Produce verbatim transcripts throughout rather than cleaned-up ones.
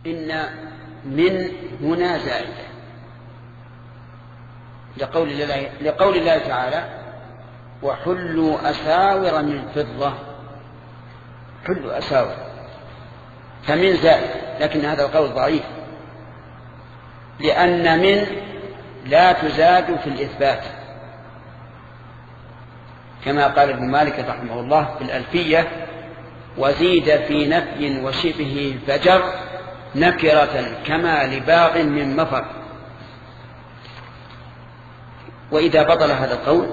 إن من هنا زائدة لقول الله, لقول الله تعالى وحلوا أساور من فضة. حلوا أساور، فمن زائد، لكن هذا القول ضعيف، لأن من لا تزاد في الإثبات، كما قال ابن مالك رحمه الله في الألفية: وزيد في نفي وشبه فجر نكرة كما لباغ من مفر. وإذا بطل هذا القول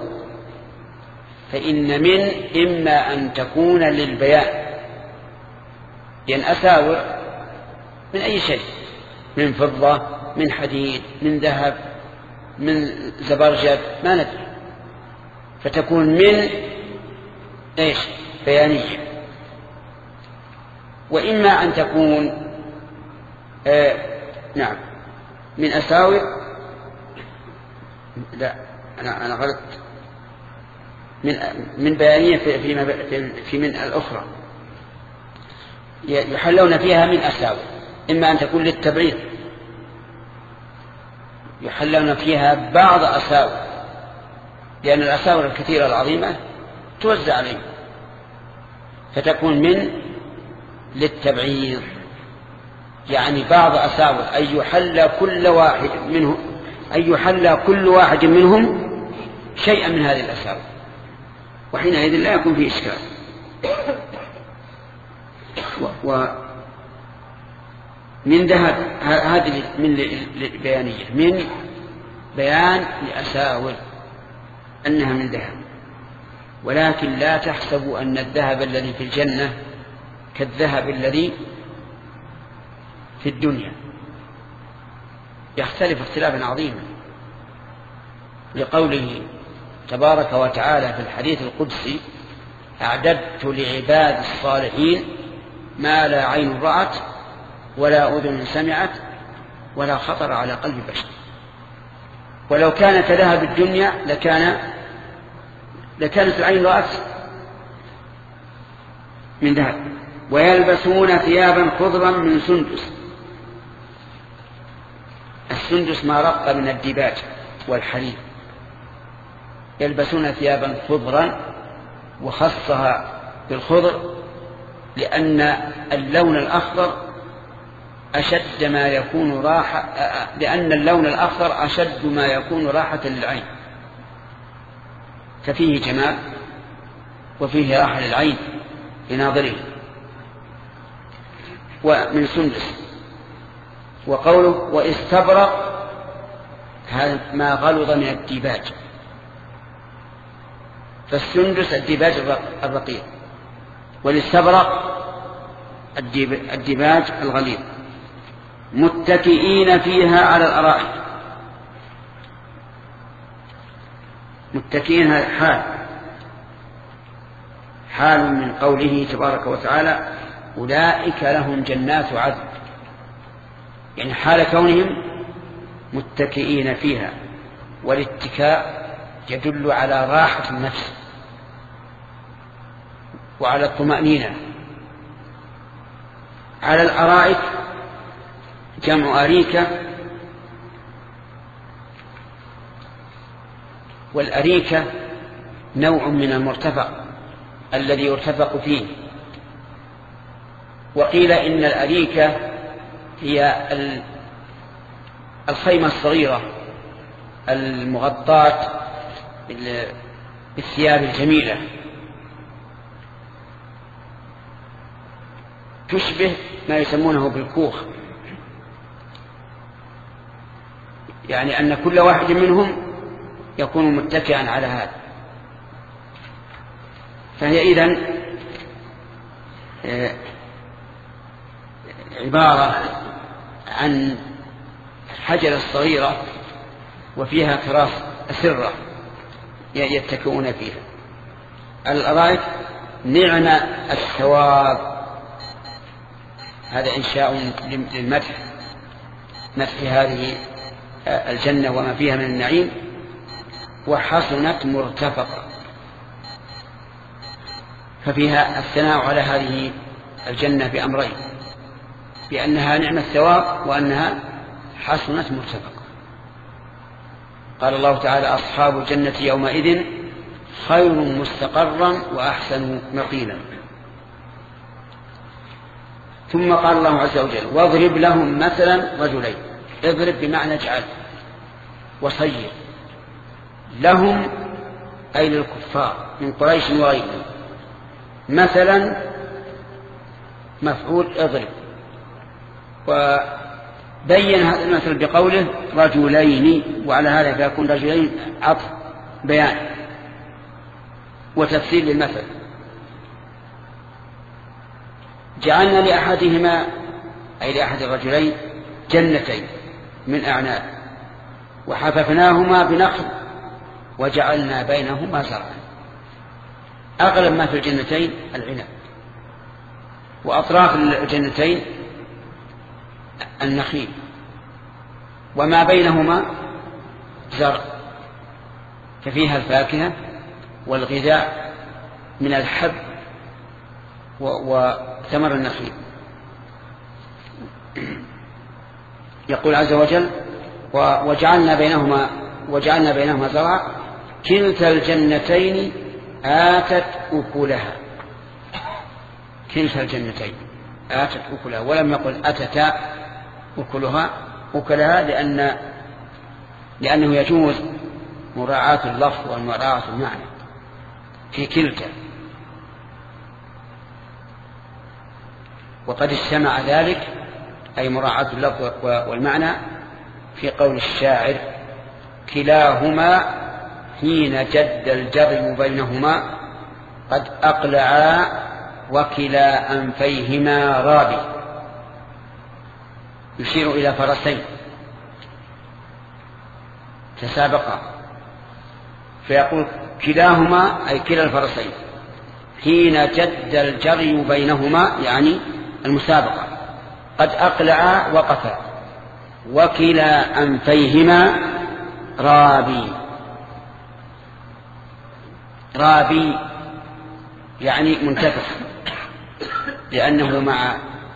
فإن من إما أن تكون للبيان، لأن أساور من أي شيء، من فضة، من حديد، من ذهب، من زبرجد، ما ندري، فتكون من إيش؟ بيانية. وإما أن تكون آه نعم من أساور، لا أنا أنا غلط، من من بيانية في في, في من الأخرى يحلون فيها من أساور. إما أن تكون للتبعيض، يحلون فيها بعض أساور، لأن الأساور الكثيرة العظيمة توزع عليهم، فتكون من للتبعيض، يعني بعض أساور، أي يحل كل واحد منهم أي يحل كل واحد منهم شيئا من هذه الأساور، وحينئذ لا يكون فيه إشكال. ومن ذهب هذه من بيانية، من بيان لأساور أنها من ذهب، ولكن لا تحسبوا أن الذهب الذي في الجنة كالذهب الذي في الدنيا، يختلف اختلافا عظيما، لقوله تبارك وتعالى في الحديث القدسي: أعددت لعباد الصالحين ما لا عين رأت ولا أذن سمعت ولا خطر على قلب بشر. ولو كان كذهب الدنيا لكان لكانت العين رأت من ذهب. ويلبسون ثيابا خضرا من سندس. السندس ما رق من الديباج والحرير. يلبسون ثيابا خضرا، وخصها بالخضر لأن اللون الأخضر أشد ما يكون راحة، لأن اللون الأخضر أشد ما يكون راحة للعين، ففيه جمال وفيه راحة للعين لناظره. ومن سندس. وقوله واستبرق، هذا ما غلظ من الديباج، فالسندس الديباج الرقيق، والاستبرق الديباج الغليظ. متكئين فيها على الأرائك. متكئين حال حال من قوله تبارك وتعالى: أولئك لهم جنات عدن، يعني حال كونهم متكئين فيها. والاتكاء يدل على راحة النفس وعلى الطمأنينة. على الأرائك جمع أريكة، والأريكة نوع من المرتفع الذي يرتفق فيه. وقيل إن الأريكة هي الخيمة الصغيرة المغطاة بالثياب الجميلة، تشبه ما يسمونه بالكوخ، يعني أن كل واحد منهم يكون متكئا على هذا. فهي إذن عبارة عن حجرة صغيرة وفيها كراس أسرة يتكئون فيها. الأرائك نعم الثواب، هذا إنشاء للمدح، مدح هذه الجنة وما فيها من النعيم. وحسنت مرتفقة، ففيها الثناء على هذه الجنة بأمرين: بأنها نعم الثواب وأنها حسنة مرتفقة. قال الله تعالى: أصحاب الجنة يومئذ خير مستقرا وأحسن مقيلا. ثم قال الله عز وجل: واضرب لهم مثلا رجلين. اضرب بمعنى اجعل وصير. لهم أي للكفار من قريش وغيرهم. مثلا مفعول اضرب. وبين هذا المثل بقوله رجلين، وعلى هذا فيكون رجلين عطف بيان وتفسير للمثل. جعلنا لأحدهما أي لأحد الرجلين جنتين من أعناب وحففناهما بنخل وجعلنا بينهما زرعا. أغلب ما في الجنتين العنب، وأطراف الجنتين النخيل، وما بينهما زرع، ففيها الفاكهة والغذاء من الحب وثمر النخيل. يقول عز وجل: وجعلنا بينهما وجعلنا بينهما زرعا كلتا الجنتين آتت أكلها. كلتا الجنتين آتت أكلها، ولم يقل أتتا أكلها أكلها لأن لأنه يجوز مراعاة اللفظ ومراعاة المعنى في كلتا. وقد اجتمع ذلك أي مراعاة اللفظ والمعنى في قول الشاعر: كلاهما حين جد الجري بينهما قد أقلعا وكلا أنفيهما رابي. يشير إلى فرسين تسابقا، فيقول كلاهما أي كلا الفرسين حين جد الجري بينهما يعني المسابقة قد أقلعا وقفا وكلا أنفيهما رابي. رابي يعني منتفخ، لأنه مع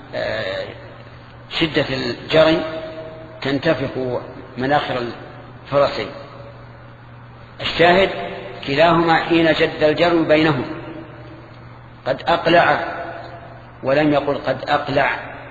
شدة الجري تنتفخ مناخر الفرسين. الشاهد: كلاهما حين جد الجري بينهم قد أقلع، ولم يقل قد أقلع.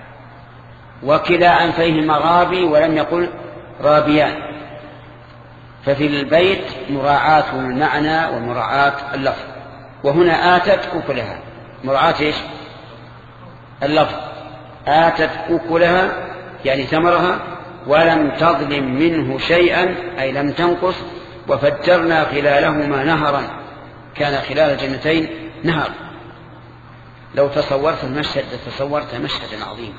وكلا أنفيهما رابي، ولم يقل رابيان. ففي البيت مراعاة المعنى ومراعاة اللفظ. وهنا آتت أكلها مراعاة إيش؟ اللفظ. آتت أكلها يعني ثمرها ولم تظلم منه شيئا أي لم تنقص. وفجرنا خلالهما نهرا، كان خلال الجنتين نهر. لو تصورت المشهد تصورت مشهدا عظيما.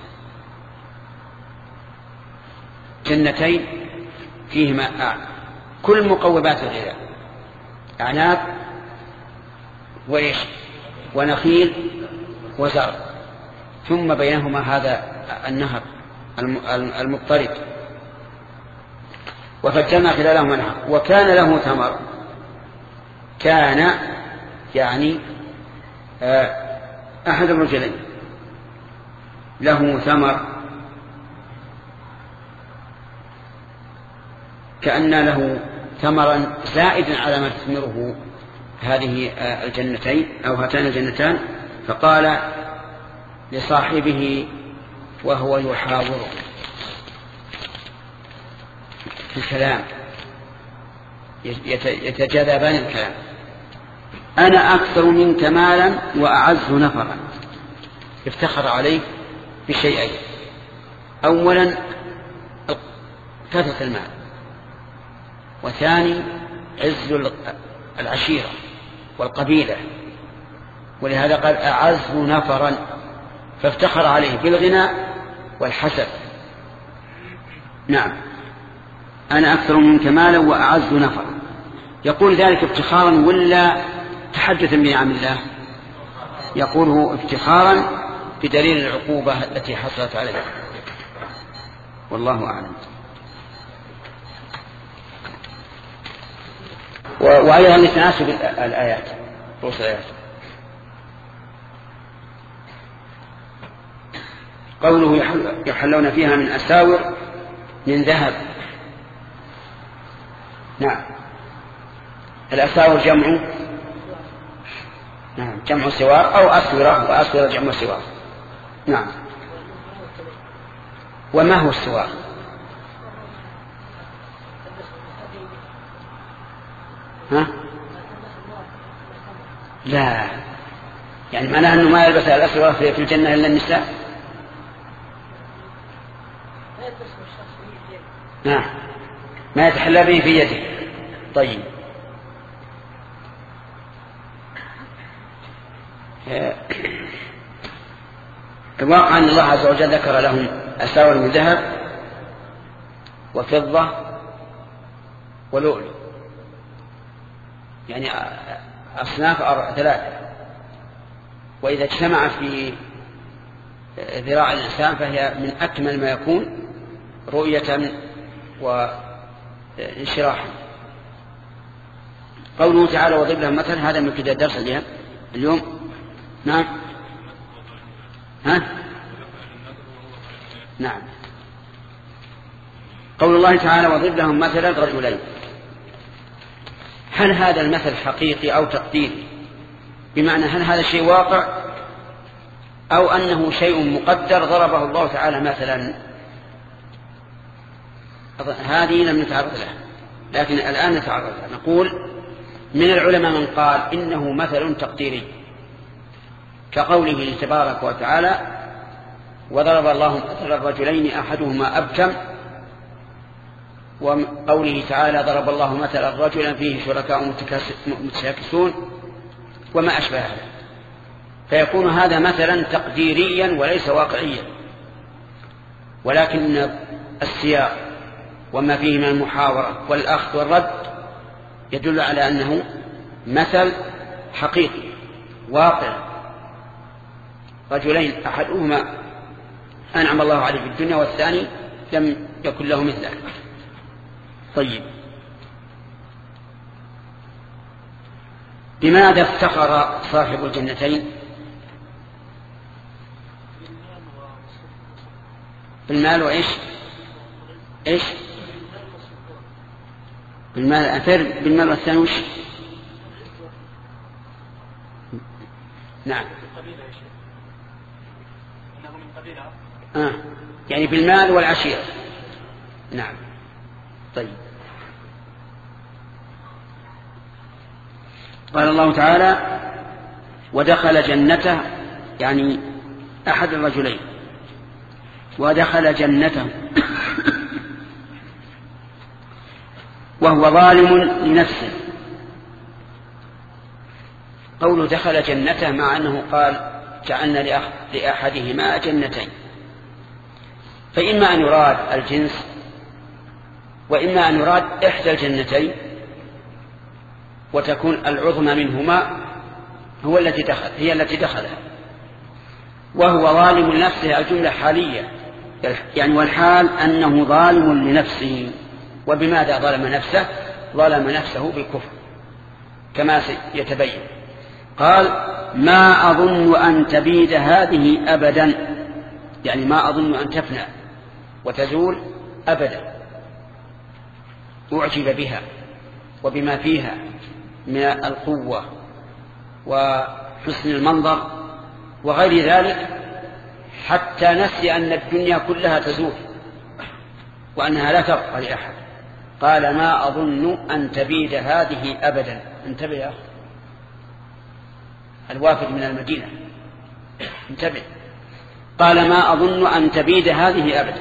جنتين فيهما كل مقومات الغذاء، أعناب وإيش ونخيل وزرع، ثم بينهما هذا النهر المضطرد. وفجرنا خلالهما نهر وكان له ثمر. كان يعني أحد الرجلين له ثمر، كأن له ثمرا زائدا على ما تثمره هذه الجنتين أو هاتان الجنتان. فقال لصاحبه وهو يحاوره في الكلام، يتجاذبان الكلام: أنا أكثر منك مالا وأعز نفرا. افتخر عليه بشيئين: أولا كثرة المال، وثاني عز العشيرة والقبيلة، ولهذا قال أعز نفرا، فافتخر عليه بالغنى والحسب. نعم، أنا أكثر منك مالا وأعز نفرا. يقول ذلك افتخارا ولا تحدثا بنعم الله؟ يقوله افتخارا بدليل العقوبة التي حصلت عليه، والله أعلم. وعليها لتناسب الآيات رؤوس الآيات. قوله يحلون فيها من أساور من ذهب. نعم الأساور جمع نعم جمع سوار أو أسورة، وأسورة جمع سوار. نعم. وما هو السوار؟ ها؟ لا، يعني معناه أنه ما يلبس الأسورة في الجنة إلا النساء. نعم ما يتحلى به في يده. طيب الواقع أن الله عز وجل ذكر لهم أساور من ذهب وفضة ولؤلؤ، يعني أصناف ثلاثة، وإذا اجتمع في ذراع الإنسان فهي من أكمل ما يكون رؤية وانشراحا. قوله تعالى وضرب لهم مثل، هذا من ابتداء الدرس اليوم. نعم ها نعم قول الله تعالى وضرب لهم مثلا رجلين، هل هذا المثل حقيقي أو تقديري؟ بمعنى هل هذا شيء واقع أو أنه شيء مقدر ضربه الله تعالى مثلا؟ هذه لم نتعرض لها، لكن الآن نتعرض لها. نقول من العلماء من قال إنه مثل تقديري، كقوله تبارك وتعالى وضرب الله مثل الرجلين أحدهما أبكم، وقوله تعالى ضرب الله مثلا رجلا فيه شركاء متشاكسون وما أشبه هذا، فيكون هذا مثلا تقديريا وليس واقعيا، ولكن السياق وما فيه من المحاورة والأخذ والرد يدل على أنه مثل حقيقي واقع. رجلين أحدهما أنعم الله عليه في الدنيا والثاني لم يكن له مثله. طيب بماذا افتخر صاحب الجنتين؟ بالمال وإيش إيش بالمال أثر بالمال والثاني وش؟ نعم آه. يعني بالمال والعشيرة. نعم. طيب قال الله تعالى ودخل جنته، يعني أحد الرجلين ودخل جنته وهو ظالم لنفسه. قوله دخل جنته مع أنه قال جعلنا لأحدهما جنتين، فإما أن يراد الجنس وإما أن يراد إحدى الجنتين وتكون العظمى منهما هو التي دخل هي التي دخلها. وهو ظالم لنفسه الجملة حالية، يعني والحال أنه ظالم لنفسه. وبماذا ظلم نفسه؟ ظلم نفسه بالكفر كما يتبين. قال ما أظن أن تبيد هذه أبدا، يعني ما أظن أن تفنى وتزول أبدا. أعجب بها وبما فيها من القوة وحسن المنظر وغير ذلك، حتى نسي أن الدنيا كلها تزول وأنها لا تبقى لأحد. قال ما أظن أن تبيد هذه أبدا. انتبه يا أخي الوافد من المدينة، انتبه. قال ما أظن أن تبيد هذه أبدا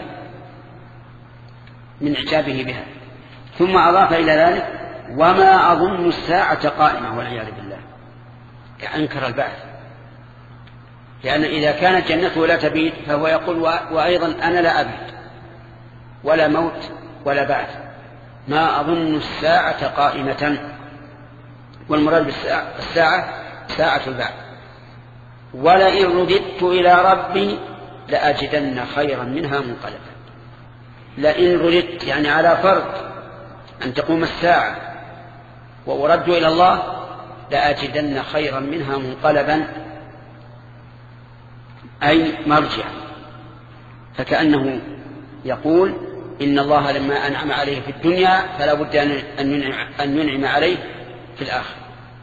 من إعجابه بها، ثم أضاف إلى ذلك وما أظن الساعة قائمة والعياذ بالله، أنكر البعث، لأن إذا كانت جنته لا تبيد فهو يقول وأيضا أنا لا أبيد ولا موت ولا بعث. ما أظن الساعة قائمة، والمراد بالساعة ساعة البعث. ولئن رددت إلى ربي لأجدن خيرا منها منقلبا. لئن رددت يعني على فرض أن تقوم الساعة وأرد إلى الله لأجدن خيرا منها منقلبا، أي مرجعا. فكأنه يقول إن الله لما أنعم عليه في الدنيا فلا بد أن ينعم عليه في الآخرة.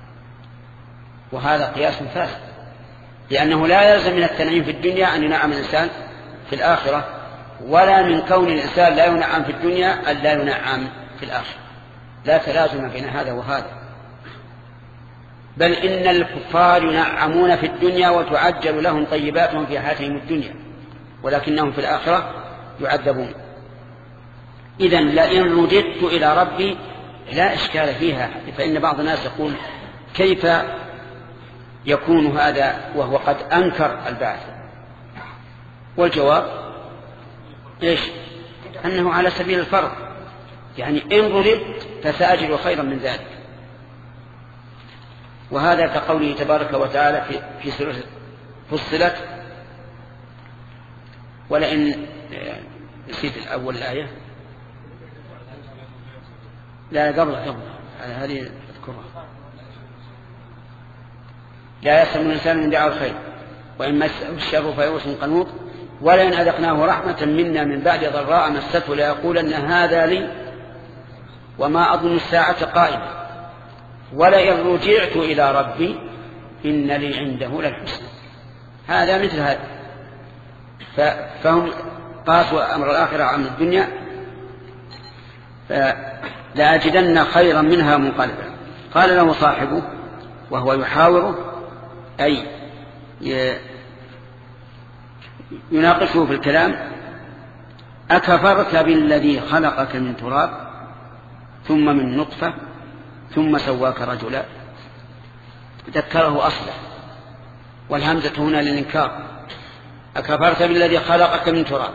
وهذا قياس فاسد، لأنه لا يلزم من التنعيم في الدنيا أن ينعم الإنسان في الآخرة، ولا من كون الإنسان لا ينعم في الدنيا أن لا ينعم في الآخرة. لا تلازم بين هذا وهذا، بل إن الكفار ينعمون في الدنيا وتعجل لهم طيباتهم في حياتهم الدنيا، ولكنهم في الآخرة يعذبون. إذن لئن رددت إلى ربي لا إشكال فيها، فإن بعض الناس يقول كيف يكون هذا وهو قد أنكر البعث؟ والجواب إيش؟ أنه على سبيل الفرض، يعني إن رددت فسأجد خيرا من ذلك. وهذا كقوله تبارك وتعالى في, في سورة فصلت: ولئن نسيت الأول الآية، لا قبل قبل هذه أذكرها: لا يسلم الإنسان من دعاء الخير وإن مسه الشر فيئوس قنوط ولئن أذقناه رحمة منا من بعد ضراء مسته ليقولن هذا لي وما أظن الساعة قائمة ولئن رجعت إلى ربي إن لي عنده للحسنى. هذا مثل هذا، فهم قاسوا أمر الآخرة عن الدنيا، فلأجدن خيرا منها منقلبا. قال له صاحبه وهو يحاوره، أي يناقشه في الكلام: أكفرت بالذي خلقك من تراب ثم من نطفة ثم سواك رجلا؟ ذكره أصله، والهمزة هنا للإنكار. أكفرت بالذي خلقك من تراب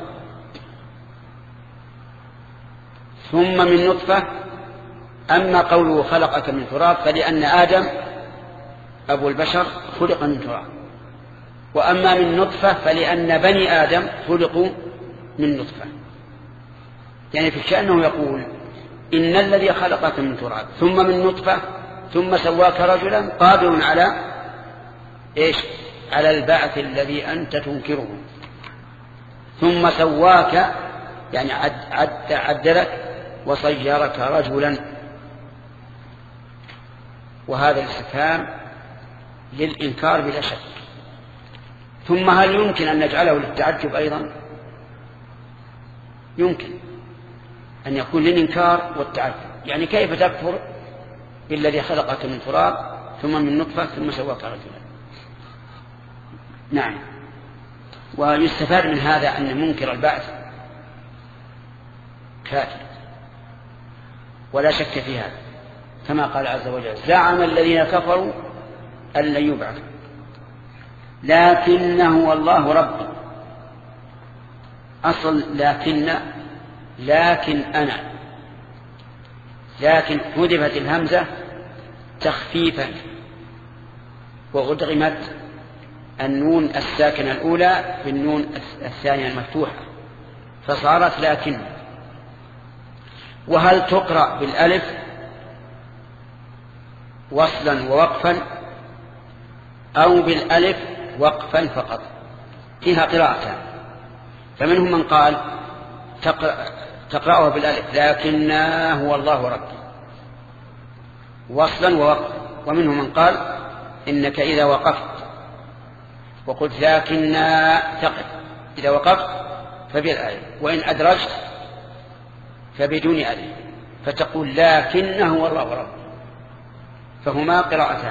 ثم من نطفة. أما قوله خلقك من تراب فلأن آدم أبو البشر خلق من تراب، وأما من نطفة فلأن بني آدم خلقوا من نطفة. يعني في كأنه يقول إن الذي خلقك من تراب ثم من نطفة ثم سواك رجلا قادر على إيش؟ على البعث الذي أنت تنكره. ثم سواك يعني عد عد عدلك وصيرك رجلا. وهذا الاستفهام للإنكار بلا شك. ثم هل يمكن أن نجعله للتعجب أيضا؟ يمكن أن يكون للإنكار والتعجب. يعني كيف تكفر بالذي خلقك من تراب ثم من نطفة ثم سواك رجلا؟ نعم. ويستفاد من هذا أن منكر البعث كافر ولا شك في هذا، كما قال عز وجل: زعم الذين كفروا أن لن يبعثوا لكنه والله ربي. أصل لكن لكن أنا، لكن حذفت الهمزة تخفيفا وأدغمت النون الساكنة الأولى بالنون الثانية المفتوحة فصارت لكن. وهل تقرأ بالألف وصلا ووقفا أو بالألف وقفا فقط؟ فيها قراءتان، فمنهم من قال تقرأها بالألف لكنه هو الله ربي وصلا ووقفا، ومنهم من قال إنك إذا وقفت وقلت لكن تقف إذا وقفت فبالألف، وإن أدرجت فبدون ألف فتقول لكنه هو الله ربي. فهما قراءتان: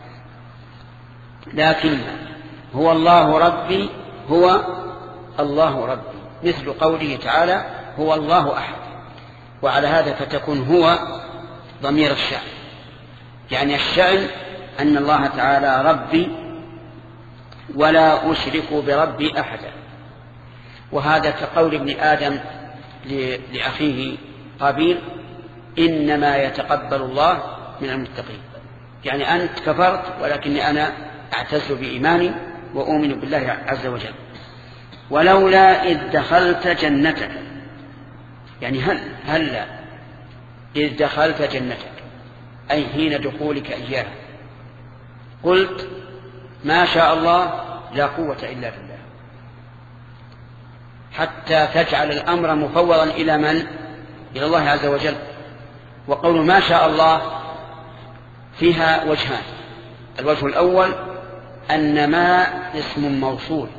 لكن هو الله ربي هو الله ربي، مثل قوله تعالى هو الله أحد. وعلى هذا فتكون هو ضمير الشأن، يعني الشأن أن الله تعالى ربي ولا أشرك بربي أحدا. وهذا كقول ابن آدم لأخيه قابيل: إنما يتقبل الله من المتقين. يعني أنت كفرت ولكني أنا أعتز بإيماني وأؤمن بالله عز وجل. ولولا إذ دخلت جنتك، يعني هل هلا إذ دخلت جنتك أي حين دخولك إياها قلت ما شاء الله لا قوة إلا بالله. حتى تجعل الأمر مفوضا إلى من؟ إلى الله عز وجل. وقول ما شاء الله فيها وجهان: الوجه الأول أن ما اسم موصول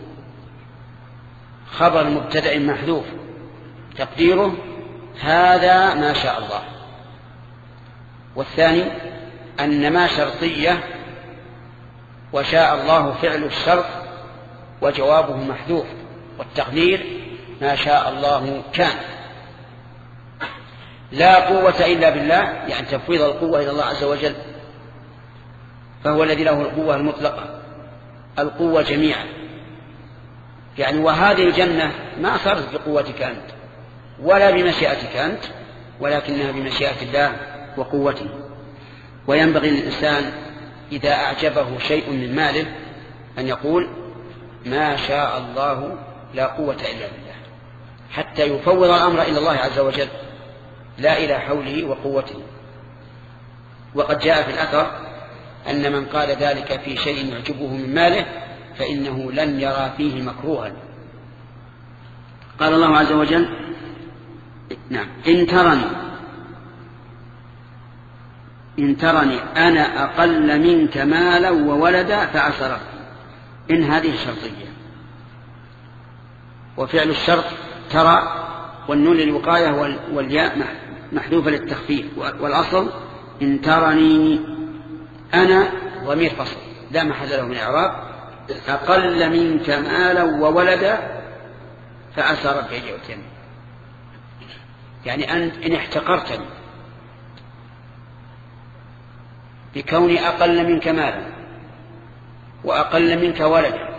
خبر مبتدأ محذوف تقديره هذا ما شاء الله. والثاني أن ما شرطية وشاء الله فعل الشرط وجوابه محذوف، والتقدير ما شاء الله كان. لا قوة إلا بالله، يعني تفويض القوة إلى الله عز وجل، فهو الذي له القوة المطلقة، القوة جميعا. يعني وهذه الجنة ما صارت بقوتك أنت ولا بمشيئتك أنت، ولكنها بمشيئة الله وقوته. وينبغي للإنسان إذا أعجبه شيء من ماله أن يقول ما شاء الله لا قوة إلا بالله، حتى يفوض الأمر إلى الله عز وجل لا إلى حوله وقوته. وقد جاء في الأثر أن من قال ذلك في شيء يعجبه من ماله فإنه لن يرى فيه مكروها. قال الله عز وجل: نعم إن ترني إن ترني أنا أقل منك مالا وولدا فعسى ربي. إن هذه الشرطية، وفعل الشرط ترى، والنون للوقاية والياء محذوفة للتخفيف، والأصل إن ترني أنا ضمير فصل لا محل له من إعراب، أقل منك مالا وولدا فعسى ربي أن يؤتيني. يعني أن إن احتقرتني بكوني أقل منك مالا وأقل منك ولدا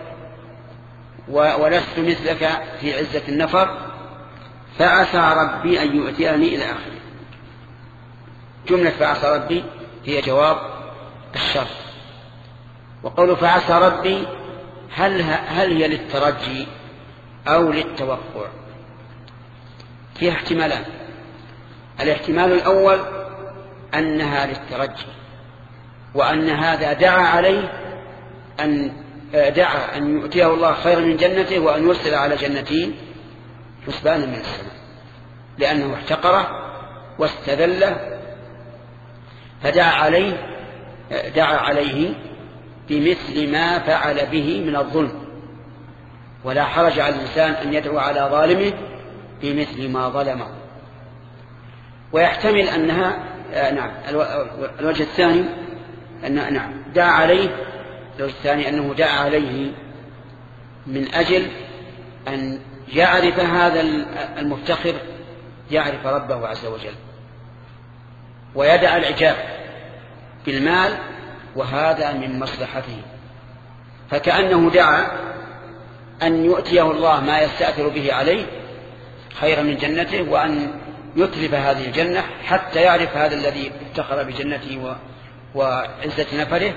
ولست مثلك في عزة النفر فعسى ربي أن يؤتيني إلى آخره. جملة فعسى ربي هي جواب الشرط. وقول فعسى ربي هل, هل هي للترجي أو للتوقع؟ فيها احتمالان. الاحتمال الأول أنها للترجي، وأن هذا دعا عليه أن دعا أن يؤتيه الله خيرا من جنته وأن يرسل على جنتين حسبانا من السماء، لأنه احتقره واستذله، فدعا عليه دعا عليه بمثل ما فعل به من الظلم. ولا حرج على الإنسان أن يدعو على ظالمه بمثل ما ظلمه. ويحتمل أنها آه نعم الوجه الثاني أن نعم دعا عليه الوجه الثاني أنه دعا عليه من أجل أن يعرف هذا المفتخر يعرف ربه عز وجل ويدع العجاب بالمال، وهذا من مصلحته. فكأنه دعا أن يؤتيه الله ما يستأثر به عليه خيرا من جنته، وأن يتلف هذه الجنة حتى يعرف هذا الذي افتخر بجنته وعزة نفره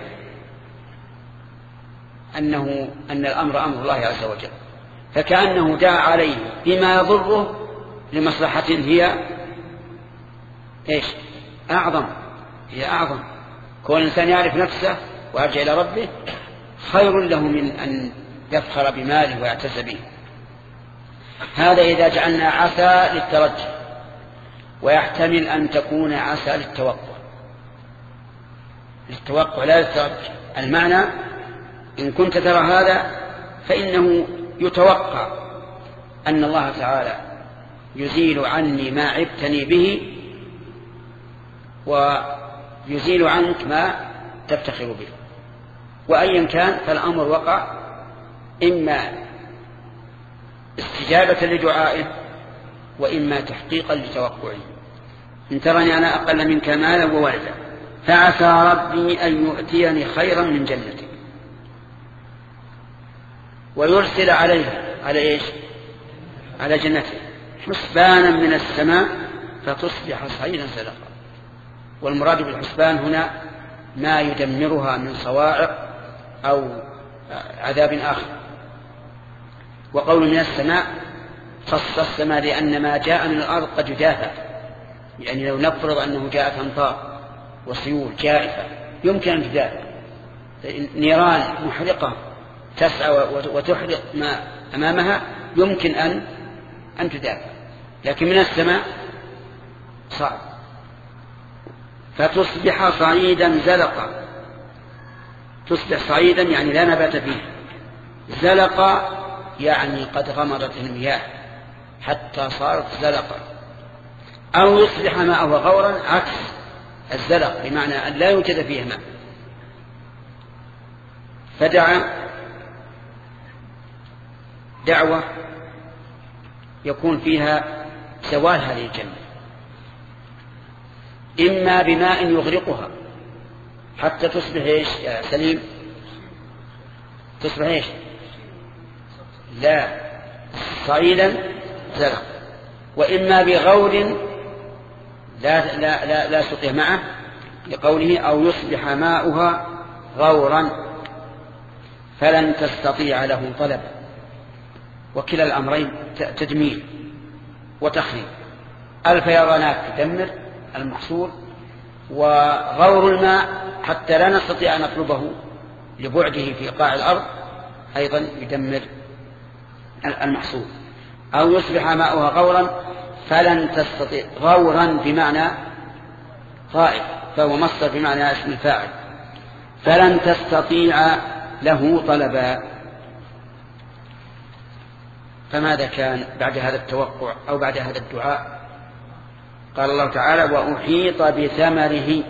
أنه أن الأمر أمر الله عز وجل. فكأنه دعا عليه بما يضره لمصلحة هي إيش؟ أعظم هي أعظم. كون الإنسان يعرف نفسه ويرجع إلى ربه خير له من أن يفخر بماله ويعتز به. هذا إذا جعلنا عسى للترجي، ويحتمل أن تكون عسى للتوقع للتوقع لا للترجي. المعنى إن كنت ترى هذا فإنه يتوقع أن الله تعالى يزيل عني ما عبتني به ويزيل عنك ما تفتخر به. وأيا كان فالأمر وقع، إما استجابة لدعائه وإما تحقيقا لتوقعه. إن ترني أنا أقل منك مالا وولدا فعسى ربي أن يؤتيني خيرا من جنتك ويرسل عليها على إيش؟ على جنته حسبانا من السماء فتصبح صعيدا زلقا. والمراد بالحسبان هنا ما يدمرها من صواعق أو عذاب آخر. وقول من السماء خص السماء لأن ما جاء من الأرض قد يدافع، يعني لو نفرض أنه جاءت أمطار وسيول جائفة يمكن أن تدافع، نيران محرقة تسعى وتحرق ما أمامها يمكن أن أن تدافع، لكن من السماء صعب. فتصبح صعيدا زلقا، تصبح صعيدا يعني لا نبات فيه، زلقا يعني قد غمرت المياه حتى صارت زلقا. أو يصبح ماءه غورا عكس الزلق، بمعنى أن لا يوجد فيه ماء. فدعا دعوة يكون فيها زوال هذه الجنة، إما بماء يغرقها حتى تصبح إيش يا سليم؟ تصبح إيش؟ لا، صعيدا زلق. وإما بغور لا, لا, لا, لا سقيه معه، لقوله أو يصبح ماؤها غورا فلن تستطيع له طلبا. وكلا الأمرين تجميل وتخريب. الفيضانات تدمر المحصول، وغور الماء حتى لا نستطيع أن نطلبه لبعده في قاع الأرض أيضا يدمر المحصول. أو يصبح ماؤها غورا فلن تستطيع، غورا بمعنى غائب، فهو مصدر بمعنى اسم الفاعل، فلن تستطيع له طلبا. فماذا كان بعد هذا التوقع أو بعد هذا الدعاء؟ قال الله تعالى وأحيط بثمره.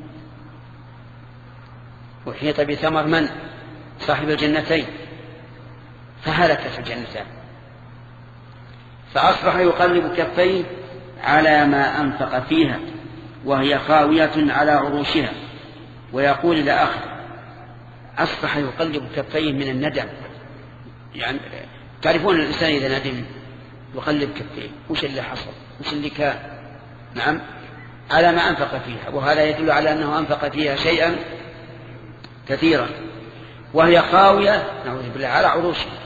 أحيط بثمر من؟ صاحب الجنتين، فهلكت الجنتان، فأصبح يقلب كفيه على ما أنفق فيها وهي خاوية على عروشها. ويقول إلى آخر أصبح يقلب كفيه من الندم. يعني تعرفون الإنسان إذا ندم يقلب كفيه، وش اللي حصل، وش اللي كان، نعم، على ما أنفق فيها، وهذا يدل على أنه أنفق فيها شيئا كثيرا. وهي خاوية نعوذ بالله على عروشها،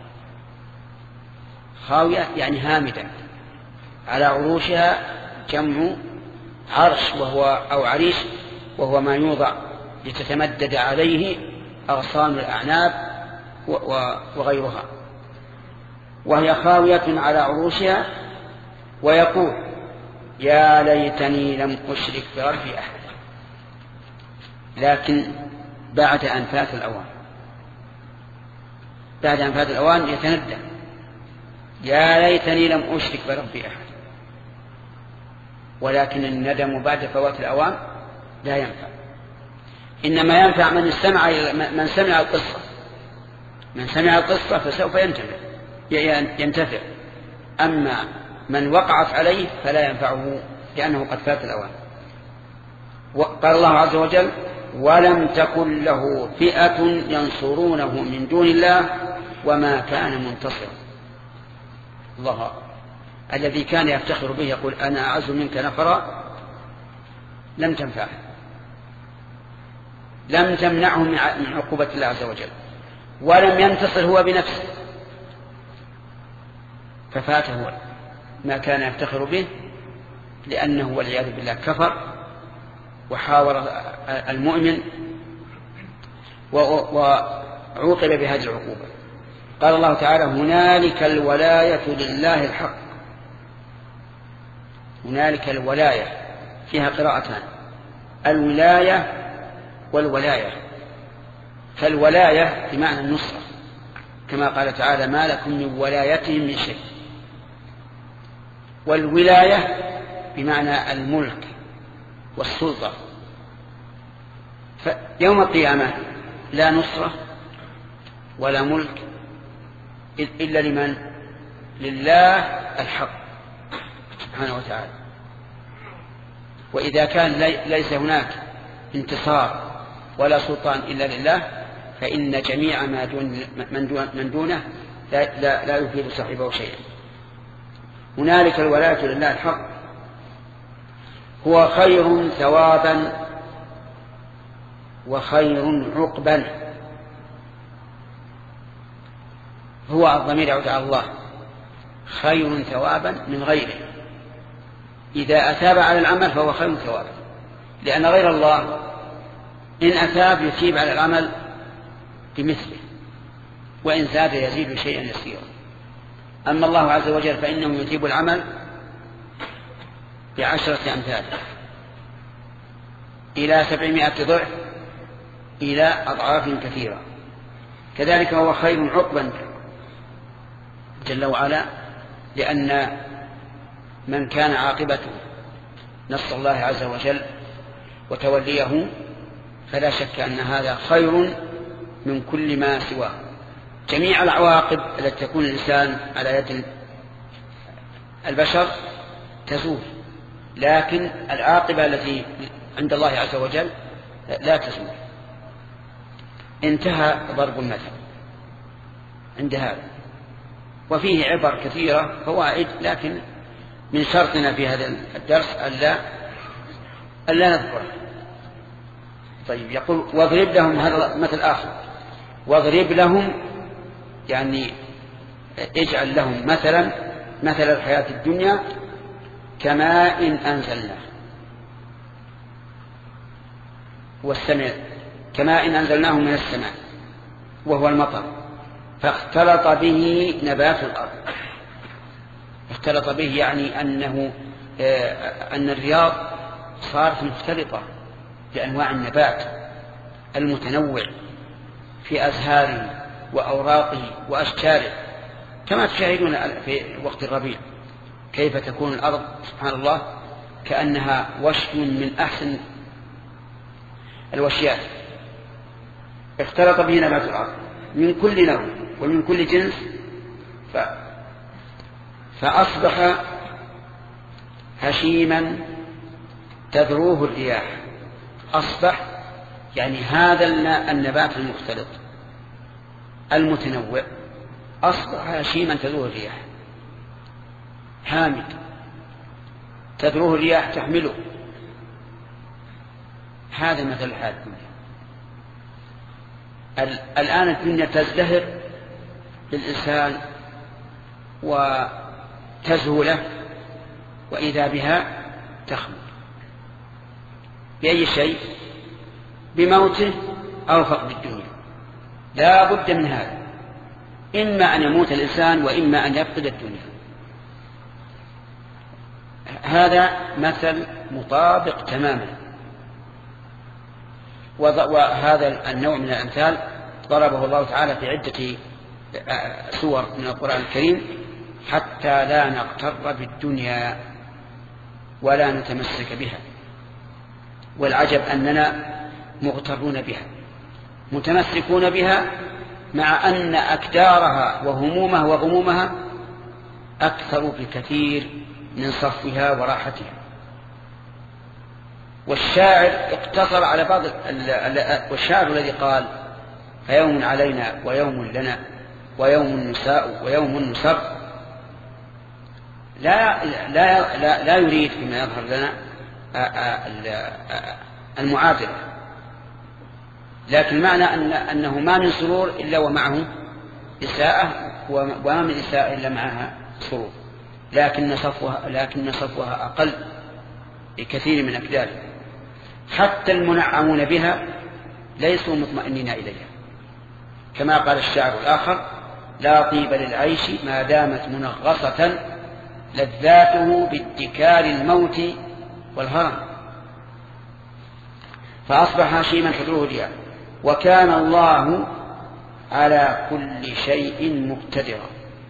خاوية يعني هامدة، على عروشها جمع عرش وهو أو عريش، وهو ما يوضع لتتمدد عليه أغصان الأعناب وغيرها. وهي خاوية على عروشها. ويقول يا ليتني لم أشرك بربي أحد، لكن بعد أن فات الأوان، بعد أن فات الأوان يتندم يا ليتني لم أشرك بربي أحد. ولكن الندم بعد فوات الأوان لا ينفع، إنما ينفع من استمع من سمع القصة، من سمع القصة فسوف ينتفع ينتفع أما من وقعت عليه فلا ينفعه لأنه قد فات الأوان. قال الله عز وجل ولم تكن له فئة ينصرونه من دون الله وما كان منتصرا. الله الذي كان يفتخر به يقول أنا أعز منك نفرا لم تنفعه، لم تمنعه من عقوبة الله عز وجل، ولم ينتصر هو بنفسه، ففاته ما كان يفتخر به، لأنه والعياذ بالله كفر وحاور المؤمن وعوقب بهذه العقوبة. قال الله تعالى هنالك الولاية لله الحق. هنالك الولاية فيها قراءتان، الولاية والولاية. فالولاية بمعنى النصرة كما قال تعالى ما لكم من ولايتهم من شيء، والولاية بمعنى الملك والسلطة. فيوم القيامة لا نصرة ولا ملك إلا لمن؟ لله الحق سبحانه وتعالى. وإذا كان ليس هناك انتصار ولا سلطان إلا لله فإن جميع ما دون من دونه لا, لا, لا يفيد صاحبه شيئا. هنالك الولاية لله الحق هو خير ثوابا وخير عقبا. هو الضمير يعود على الله، خير ثوابا من غيره. إذا أثاب على العمل فهو خير ثوابا، لأن غير الله إن أثاب يثيب على العمل بمثله، وإن زاد يزيد شيئا يسيرا. أما الله عز وجل فإنه يثيب العمل بعشرة أمثاله إلى سبعمائة ضعف إلى أضعاف كثيرة. كذلك هو خير عقبا جل وعلا، لأن من كان عاقبته نص الله عز وجل وتوليه فلا شك أن هذا خير من كل ما سواه. جميع العواقب التي تكون الإنسان على يد البشر تزول، لكن العاقبة التي عند الله عز وجل لا تزول. انتهى ضرب المثل عند هذا، وفيه عبر كثيرة فوائد، لكن من شرطنا في هذا الدرس ألا ألا نذكره. طيب، يقول واضرب لهم، هذا مثل آخر، واضرب لهم يعني اجعل لهم مثلا مثل الحياة الدنيا كماء أنزلناه، والسماء كماء أنزلناه من السماء وهو المطر، فاختلط به نبات الأرض. اختلط به يعني أنه أن الرياض صارت مختلطة بأنواع النبات المتنوع في أزهاره وأوراقه وأشجاره، كما تشاهدون في وقت الربيع كيف تكون الأرض سبحان الله كأنها وشي من أحسن الوشيات. اختلط به نبات الأرض من كل نوع ومن كل جنس، ف... فأصبح هشيما تذروه الرياح. أصبح يعني هذا النبات المختلط المتنوع أصبح هشيما تذروه الرياح، حامد تذروه الرياح تحمله. هذا مثل الحياة الدنيا. الآن الدنيا تزدهر للإنسان وتزهو له، وإذا بها تخمد بأي شيء، بموته أو فقد الدنيا. لا بد من هذا، إما أن يموت الإنسان وإما أن يفقد الدنيا. هذا مثل مطابق تماما. وهذا النوع من الأمثال ضربه الله تعالى في عدة سور من القرآن الكريم حتى لا نغتر بالدنيا ولا نتمسك بها. والعجب أننا مغترون بها متمسكون بها، مع أن أكدارها وهمومها وغمومها أكثر بكثير من صفها وراحتها. والشاعر اقتصر على بعض والشاعر الذي قال فيوم علينا ويوم لنا ويوم نساء ويوم نسر، لا, لا, لا, لا يريد فيما يظهر لنا المعادلة، لكن معنى أن أنه ما من سرور إلا ومعه إساءة، وما من إساءة إلا معها سرور، لكن صفوها لكن صفوها أقل بكثير من أكدارها. حتى المنعمون بها ليسوا مطمئنين إليها، كما قال الشاعر الآخر لا طيب للعيش ما دامت منغصة لذاته باتكال الموت والهرم. فأصبح هشيما تدروه الرياح. وكان الله على كل شيء مقتدرا.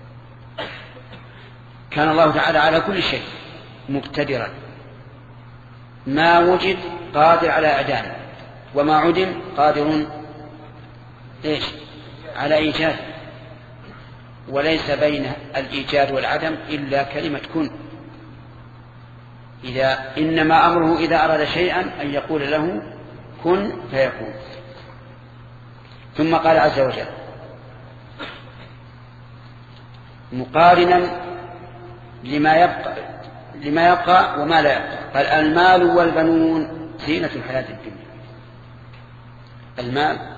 كان الله تعالى على كل شيء مقتدرا، ما وجد قادر على إعدامه، وما عدم قادر إيش على إيجاد. وليس بين الإيجاد والعدم إلا كلمة كن. إذا إنما أمره إذا أراد شيئا أن يقول له كن فيكون. ثم قال عز وجل مقارنا لما يبقى لما يبقى وما لا يبقى، قال المال والبنون زينة الحياة الدنيا. المال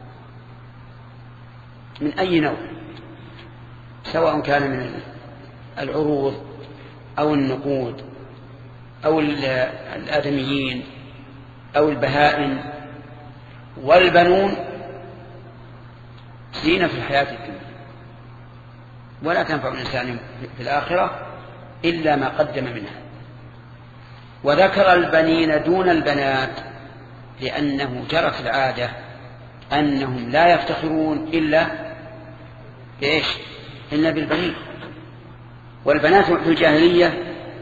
من أي نوع، سواء كان من العروض أو النقود أو الآدميين أو البهائم، والبنون زينة في الحياة الدنيا. ولا تنفع الإنسان في الآخرة إلا ما قدم منها. وذكر البنين دون البنات لأنه جرت العادة أنهم لا يفتخرون إلا بإيش؟ إلا بالبنين. والبنات في الجاهلية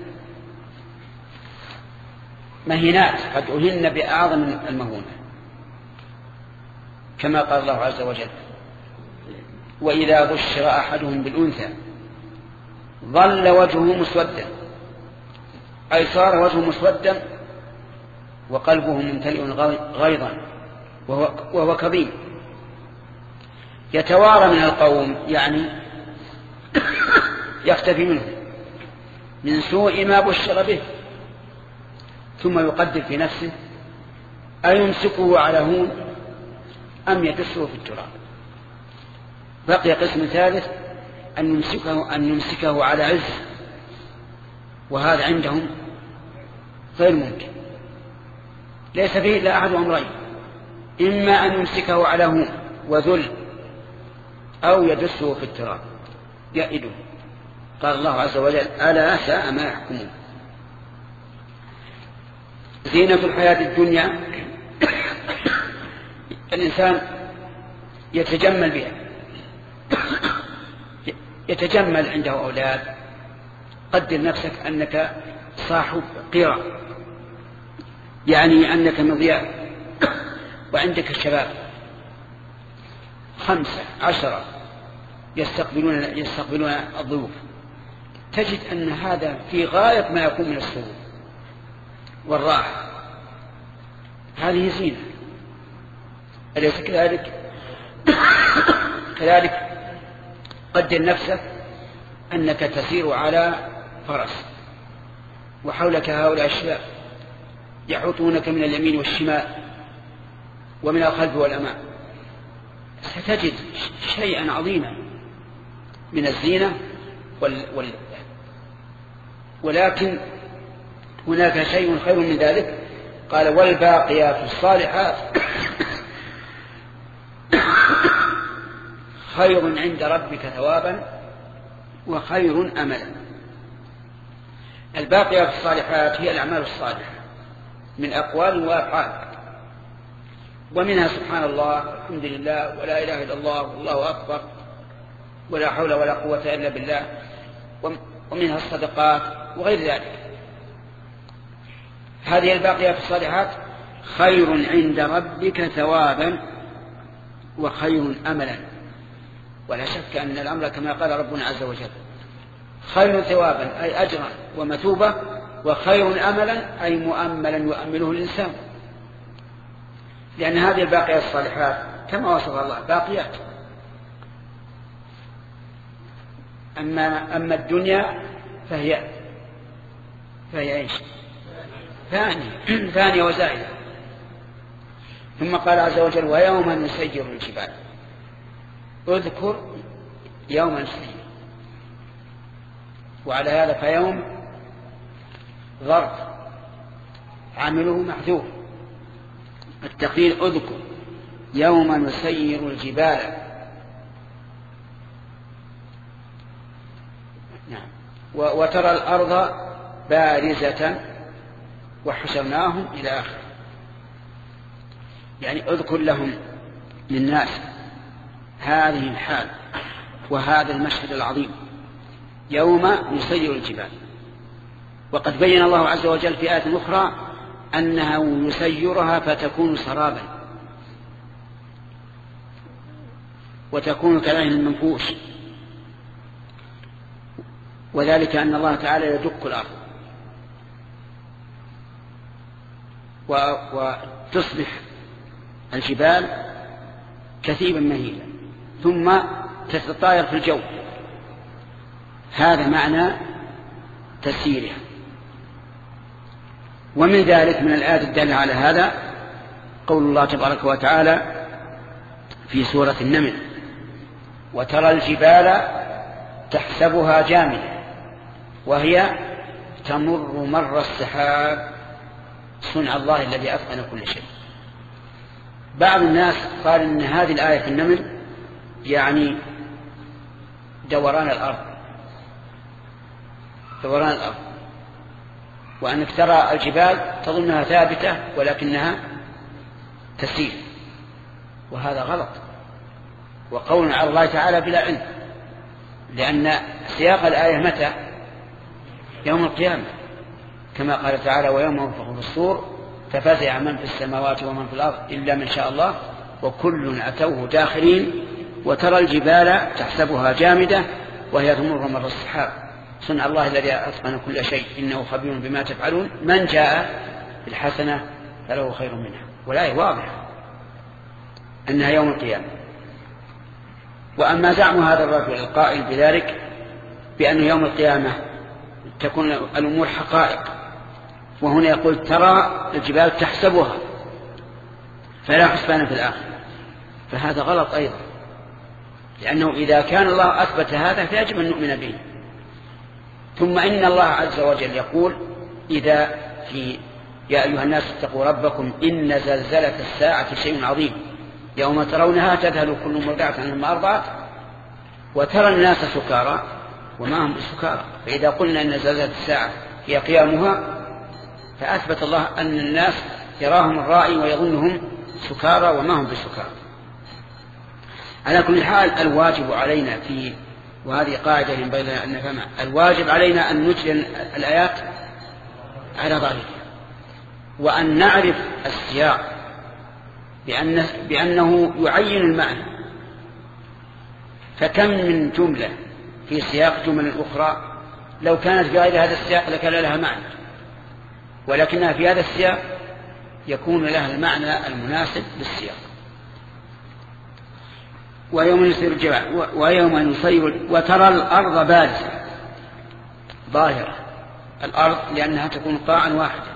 مهينات قد أهن بأعظم المهونة، كما قال الله عز وجل: وإذا بشر أحدهم بالأنثى ظل وجهه مسودا، أي صار وجهه مسودا وقلبه ممتلئ غيظا وهو كظيم يتوارى من القوم، يعني يختفي منه من سوء ما بشر به، ثم يقدر في نفسه أيمسكه على هون أم يدسه في التراب. بقي قسم ثالث أن يمسكه, أن يمسكه على عز، وهذا عندهم غير ممكن، ليس فيه إلا أحد أمرين: إما أن يمسكه على هون وذل، أو يدسه في التراب يئده. قال الله عز وجل: ألا ساء ما يحكمون. زينة الحياة الدنيا الإنسان يتجمل بها، يتجمل عنده أولاد. قدر نفسك أنك صاحب قرى، يعني أنك مضياء، وعندك الشباب خمسة عشرة يستقبلون, يستقبلون الضيوف، تجد أن هذا في غاية ما يكون من السرور والراحة. هذه زينة، أليس كذلك؟ كذلك قدر نفسك أنك تسير على فرس، وحولك هؤلاء الشباب يحوطونك من اليمين والشمال ومن الخلف والأمام، ستجد شيئا عظيما من الزينة وال... وال... ولكن هناك شيء خير من ذلك. قال: والباقيات الصالحات خير عند ربك ثوابا وخير أملا. الباقيات الصالحات هي الأعمال الصالحة من أقوال وأفعال، ومنها سبحان الله والحمد لله ولا إله إلا الله والله أكبر ولا حول ولا قوة إلا بالله، ومنها الصدقات وغير ذلك. هذه الباقيات الصالحات خير عند ربك ثوابا وخير أملا. ولا شك أن الأمر كما قال ربنا عز وجل: خير ثوابا أي أجرا ومثوبة، وخير أملا أي مؤملا يؤمله الإنسان، لأن هذه الباقيات الصالحات كما وصف الله باقيات. أما, أما الدنيا فهي فهي إيش؟ ثانية ثانية وزائدة. ثم قال عز وجل: ويوم نسير الجبال. اذكر يوم نسير، وعلى هذا فيوم ظرف عامله محذوف، التقدير اذكر يوم نسير الجبال. نعم. وترى الأرض بارزة وحشرناهم إلى آخر. يعني اذكر لهم للناس هذه الحال وهذا المشهد العظيم يوم نسير الجبال. وقد بين الله عز وجل في آية أخرى أنها يسيرها فتكون سرابا وتكون كالعهن المنفوش، وذلك أن الله تعالى يدك الأرض وتصبح الجبال كثيبا مهيلا ثم تتطاير في الجو. هذا معنى تسييرها. ومن ذلك من الآيات الدالة على هذا قول الله تبارك وتعالى في سورة النمل: وترى الجبال تحسبها جامدة وهي تمر مر السحاب صنع الله الذي أتقن كل شيء. بعض الناس قال إن هذه الآية في النمل يعني دوران الأرض دوران الأرض وأنك ترى الجبال تظنها ثابتة ولكنها تسير، وهذا غلط وقول على الله تعالى بلا علم، لأن سياق الآية متى؟ يوم القيامة، كما قال تعالى ويوم ينفخ في الصور ففزع من في السماوات ومن في الأرض إلا من شاء الله وكل أتوه داخرين وترى الجبال تحسبها جامدة وهي تمر مر السحاب صنع الله الذي أتقن كل شيء إنه خبير بما تفعلون من جاء بالحسنة فله خير منها. والآية واضحة أنها يوم القيامة. وأما زعم هذا الرجل القائل بذلك بأن يوم القيامة تكون الأمور حقائق، وهنا يقول ترى الجبال تحسبها فلا حسبان في الآخر، فهذا غلط أيضا، لأنه إذا كان الله أثبت هذا فيجب أن نؤمن به. ثم إن الله عز وجل يقول إذا في يا أيها الناس اتقوا ربكم إن زلزلة الساعة شيء عظيم يوم ترونها تذهل كل مرضعة عما أرضعت وترى الناس سكارى وما هم بسكارى. فإذا قلنا إن زلزلة الساعة هي قيامها فأثبت الله أن الناس يراهم الرائي ويظنهم سكارى وما هم بسكارى. على كل حال الواجب علينا في، وهذه قاعدة ينبغي لنا أن نفهمها، الواجب علينا أن نجري الآيات على ظاهرها وأن نعرف السياق بأنه, بأنه يعين المعنى. فكم من جملة في سياق جمل أخرى لو كانت في غير هذا السياق لكان لها معنى، ولكنها في هذا السياق يكون لها المعنى المناسب للسياق. ويوم يصير الجبال ويوم يصير وترى الأرض بارزة ظاهرة، الأرض لأنها تكون قاعا واحدة،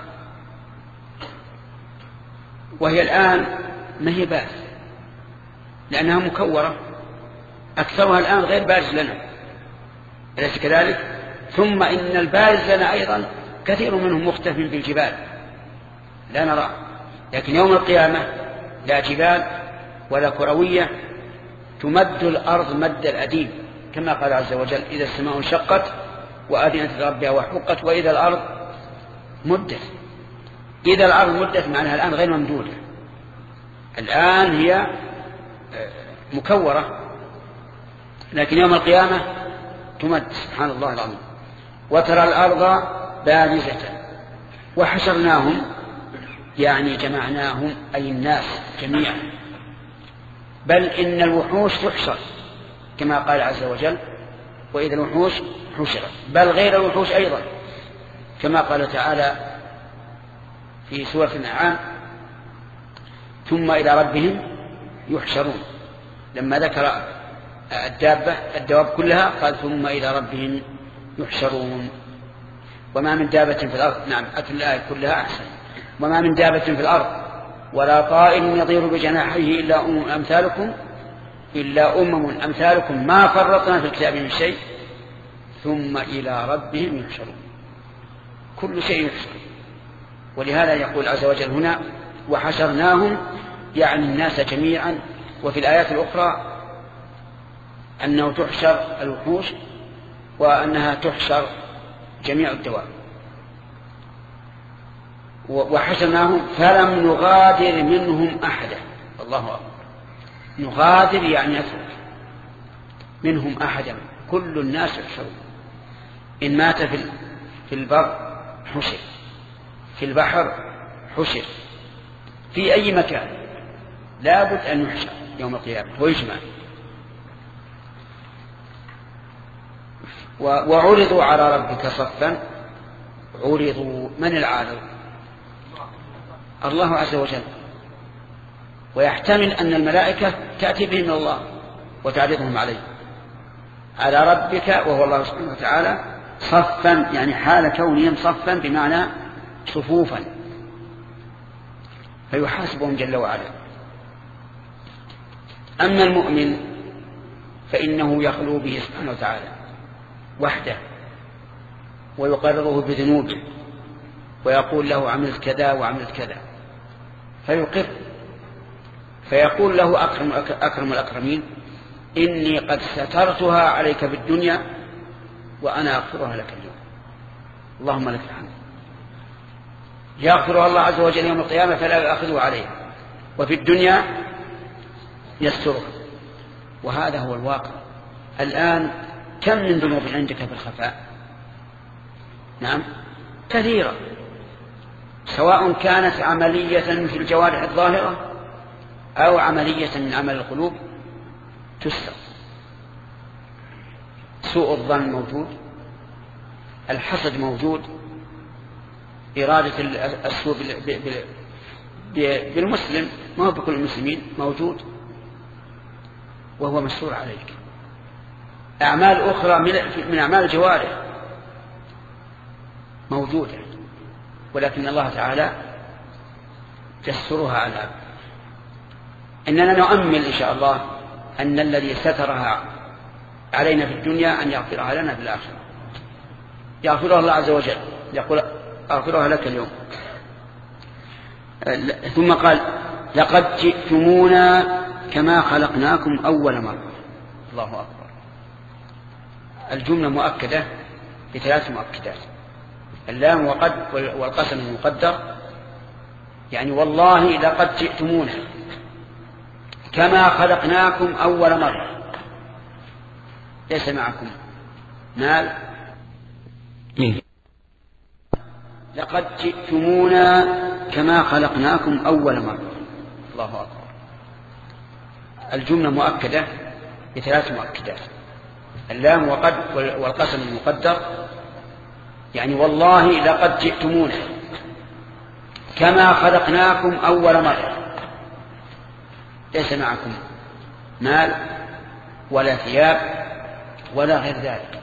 وهي الآن ما هي بارزة لأنها مكورة، أكثرها الآن غير بارز لنا، أليس كذلك؟ ثم إن البارز لنا أيضا كثير منهم مختفٍ في الجبال لا نرى، لكن يوم القيامة لا جبال ولا كروية، تمد الأرض مد الأديم كما قال عز وجل إذا السماء انشقت وأذنت لربها وحقت وإذا الأرض مدت. إذا الأرض مدت معناها الآن غير ممدودة، الآن هي مكورة، لكن يوم القيامة تمد. سبحان الله العظيم. وترى الأرض بارزة وحشرناهم يعني جمعناهم أي الناس جميعا، بل إن الوحوش تحشر كما قال عز وجل وإذا الوحوش حشرت، بل غير الوحوش أيضا كما قال تعالى في سورة الأنعام ثم إلى ربهم يحشرون، لما ذكر الدابة الدواب كلها قال ثم إلى ربهم يحشرون. وما من دابة في الأرض، نعم أتل الآية كلها أحسن، وما من دابة في الأرض ولا طائر يطير بجناحيه إلا أمم أمثالكم إلا أمم أمثالكم ما فرطنا في الكتاب من شيء ثم إلى ربهم يحشرون. كل شيء يحشر، ولهذا يقول عز وجل هنا وحشرناهم يعني الناس جميعا. وفي الآيات الأخرى أنه تحشر الوحوش وأنها تحشر جميع الدواب. وحشرناهم فلم نغادر منهم أحدا. الله أكبر. نغادر يعني نترك منهم أحدا، كل الناس يحشرون. إن مات في البر حشر، في البحر حشر، في أي مكان لابد أن يحشر يوم القيامة ويجمع. وعرضوا على ربك صفا، عرضوا، من العارض؟ الله عز وجل. ويحتمل أن الملائكة تأتي بهم من الله وتعرضهم عليه على ربك وهو الله سبحانه وتعالى صفا، يعني حال كونهم صفا بمعنى صفوفا، فيحاسبهم جل وعلا. أما المؤمن فإنه يخلو به سبحانه وتعالى وحده ويقرره بذنوبه ويقول له عملت كذا وعملت كذا فيقر، فيقول له أكرم, أكرم الأكرمين إني قد سترتها عليك في الدنيا وأنا أغفرها لك اليوم. اللهم لك الحمد. يغفرها الله عز وجل يوم القيامة فلا يأخذه عليها، وفي الدنيا يسترها. وهذا هو الواقع. الآن كم من ذنوب عندك في الخفاء؟ نعم كثيرة، سواء كانت عملية في الجوارح الظاهرة أو عملية من عمل القلوب تستر. سوء الظن موجود، الحسد موجود، إرادة السوء بالمسلم ما هو بكل المسلمين موجود وهو مستور عليك. أعمال أخرى من أعمال الجوارح موجودة، ولكن الله تعالى يسترها على العبد. إننا نؤمل إن شاء الله أن الذي سترها علينا في الدنيا أن يغفرها لنا في الآخرة. يغفرها الله عز وجل، يقول أغفرها لك اليوم. ثم قال لقد جئتمونا كما خلقناكم أول مرة. الله أكبر. الجملة مؤكدة بثلاث مؤكدات: اللام وقد والقسم المقدر، يعني والله لقد جئتمونا كما خلقناكم أول مرة. ليس معكم مال مين. لقد جئتمونا كما خلقناكم أول مرة. الله أكبر. الجملة مؤكدة بثلاث مؤكدات: اللام وقد والقسم المقدر، يعني والله لقد جئتمونا كما خلقناكم أول مرة. ليس معكم مال ولا ثياب ولا غير ذلك،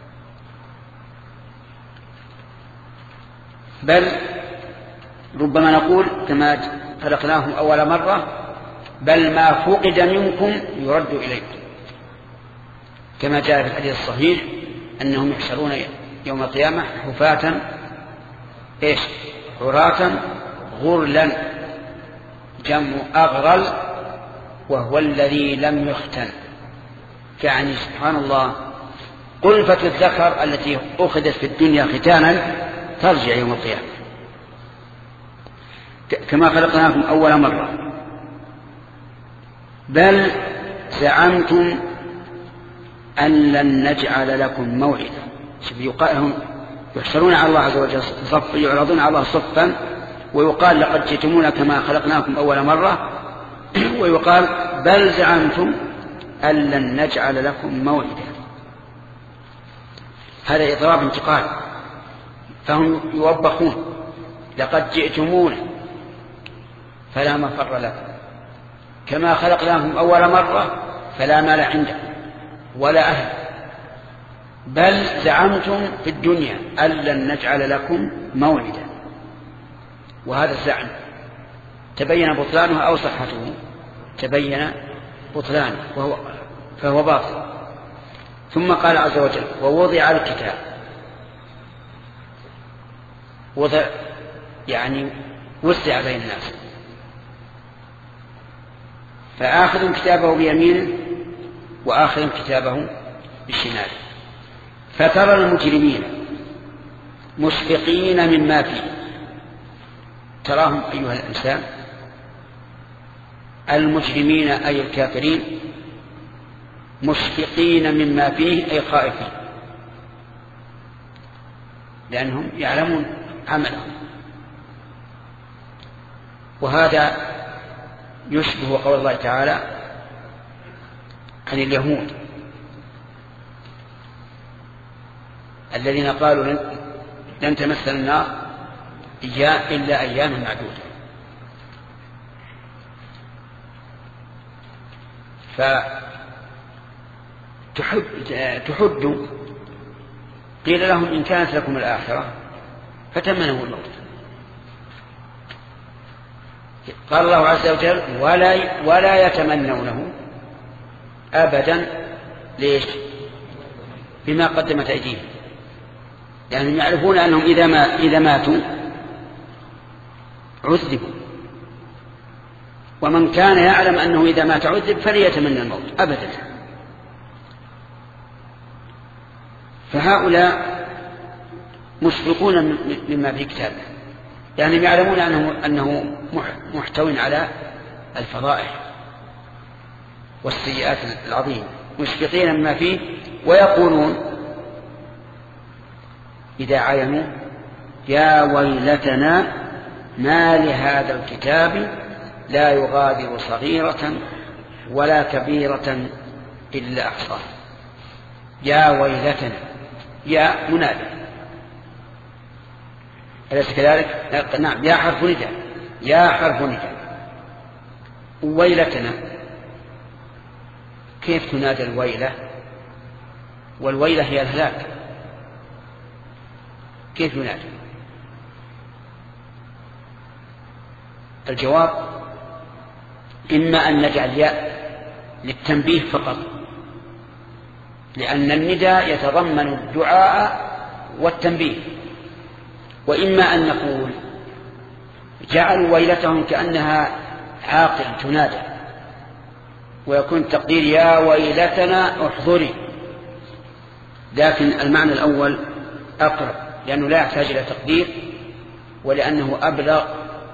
بل ربما نقول كما خلقناهم أول مرة، بل ما فقد منكم يرد إليكم، كما جاء في الحديث الصحيح أنهم يحشرون يوم القيامة حفاة إيش عراة غرلا، جمع أغرل، وهو الذي لم يختن. يعني سبحان الله قلفة الذكر التي أخذت في الدنيا ختانا ترجع يوم القيامة. كما خلقناكم أول مرة، بل زعمتم أن لن نجعل لكم موعدا. يقالهم يحشرون على الله عز وجل صف، يعرضون على الله صفا، ويقال لقد جئتمونا كما خلقناكم أول مرة، ويقال بل زعمتم أن لن نجعل لكم موعدا. هذا إضراب انتقال، فهم يوبخون: لقد جئتمونا فلا مفر لكم، كما خلقناكم أول مرة فلا مال عندكم ولا أهل، بل زعمتم في الدنيا أن لن نجعل لكم موعدا. وهذا الزعم تبين بطلانه أو صحته؟ تبين بطلانه، وهو فهو باطل. ثم قال عز وجل: ووضع الكتاب. وضع يعني وسع بين الناس، فآخذ كتابه بيمينه وآخذ كتابه بالشمال. فترى المجرمين مشفقين مما فيه. تراهم أيها الإنسان المجرمين أي الكافرين مشفقين مما فيه أي خائفين، لأنهم يعلمون عملهم. وهذا يشبه قول الله تعالى عن اليهود الذين قالوا لن, لن تمثل النار إلا أياما معدودة. فتحد تحد قيل لهم إن كانت لكم الآخرة فتمنوا الموت. قال الله عز وجل: ولا, ولا يتمنونه أبدا. ليش؟ بما قدمت أيديهم، لأنهم يعني يعرفون أنهم إذا, ما إذا ماتوا عذبوا، ومن كان يعلم أنه إذا مات عذب فليتمنى الموت أبدا. فهؤلاء مشفقون مما في كتابه، يعني يعلمون أنه, أنه محتوٍ على الفضائح والسيئات العظيمة، مشفقين مما فيه، ويقولون إذا عينوا يا ويلتنا ما لهذا الكتاب لا يغادر صغيرة ولا كبيرة إلا أحصاها. يا ويلتنا، يا منادى، أليس كذلك؟ نعم، يا حرف نداء، يا حرف نداء. ويلتنا كيف تنادى الويلة؟ والويلة هي الهلاك، كيف ينادى؟ الجواب إما أن نجعل ياء للتنبيه فقط، لأن النداء يتضمن الدعاء والتنبيه، وإما أن نقول جعلوا ويلتهم كأنها عاقل تنادى، ويكون التقدير يا ويلتنا احضري، لكن المعنى الأول أقرب لأنه لا يحتاج إلى تقدير ولأنه أبلغ.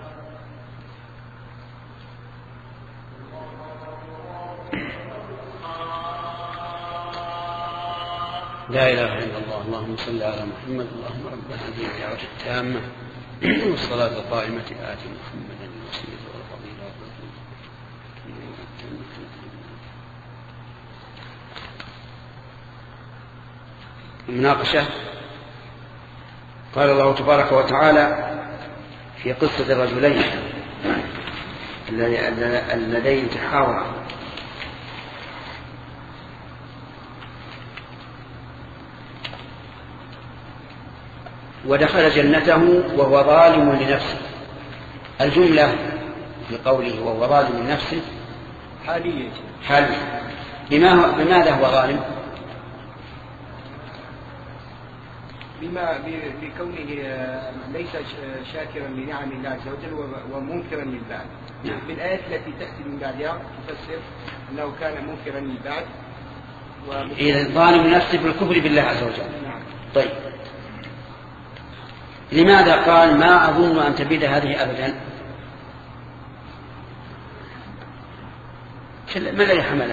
لا إله إلا الله. اللهم صل على محمد. اللهم رب هذه الدعوة التامة والصلاة القائمة آت محمدا الوسيلة والفضيلة. المناقشة. قال الله تبارك وتعالى في قصة الرجلين اللذين تحاورا: ودخل جنته وهو ظالم لنفسه. الجملة في قوله وهو ظالم لنفسه حالية حالية. بماذا هو ظالم؟ بما بكونه ليس شاكرا لنعم الله عز وجل ومنكرا للبعد. نعم. في الآيات التي تأتي من بعدها تفسر أنه كان منكرا للبعد. إذا ظالم لنفسه بالكفر بالله عز وجل. نعم. طيب، لماذا قال ما أظن أن تبيد هذه أبدا؟ ما الذي حمله؟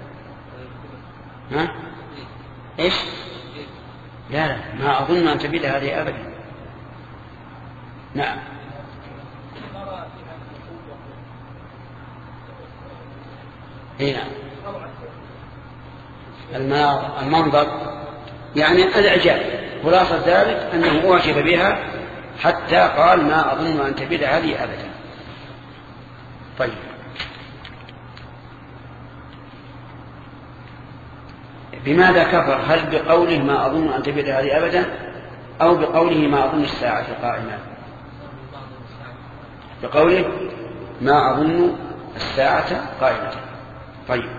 ها؟ إيش؟ لا لا، ما أظن أن تبيد هذه أبدا. نعم. هنا المنظر يعني الإعجاب، خلاصة ذلك أنه أعجب بها حتى قال ما أظن أن تبيد هذه أبدا. طيب، بماذا كفر؟ هل بقوله ما أظن أن تبيد هذه أبدا أو بقوله ما أظن الساعة قائمة؟ بقوله ما أظن الساعة قائمة. طيب،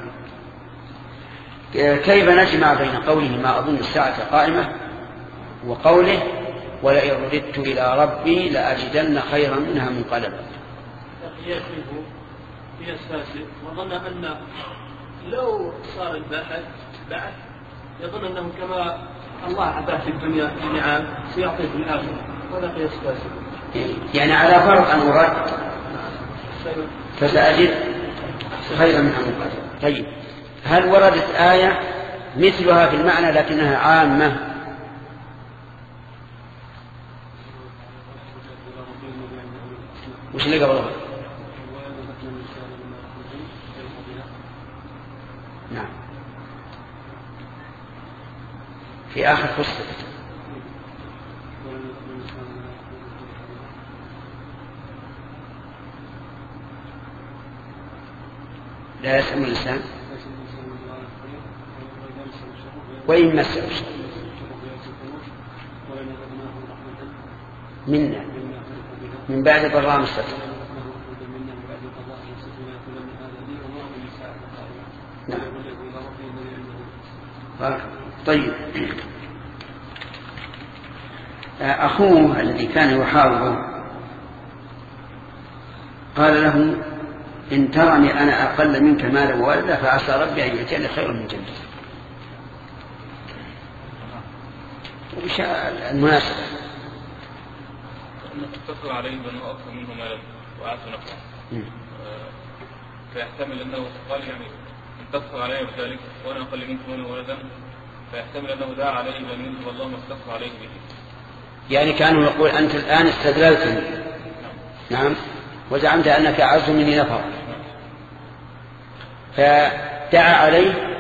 كيف نجمع بين قوله ما أظن الساعة قائمة وقوله ولئن رددت إلى ربي لأجدن خيرا منها منقلبا؟ قياس منه قياس فاسد، وظن أن لو صار الباحث بعث يظن أنه كما الله عطاه في الدنيا النعام سيعطيه في الآخرة، وهذا قياس فاسد. يعني على فرض أن أرد فسأجد خيرا منها منقلبا. طيب، هل وردت آية مثلها في المعنى لكنها عامة؟ وش اللي قبلها؟ نعم، في آخر فصل. لا يسأم الإنسان وإن مسه الشر منا من بعد ضراء مسته. نعم. طيب، أخوه الذي كان يحاوره قال له إن ترني أنا أقل منك مالا وولدا فعسى ربي أن يؤتيني خيرا من جنتك. وش المناسبة؟ اتصل عليه بأنه أكثر منه مالا وأعز نفسه، فيحتمل أنه قال يعني اتصل عليه بذلك وأنا أقل منك منه ولدا، فيحتمل أنه دعا عليه بأن ينزل الله ما اتصل عليه به. يعني كانوا يقول أنت الآن استدللتني. نعم. نعم. وزعمت أنك أعز مني نفر، فدعا عليه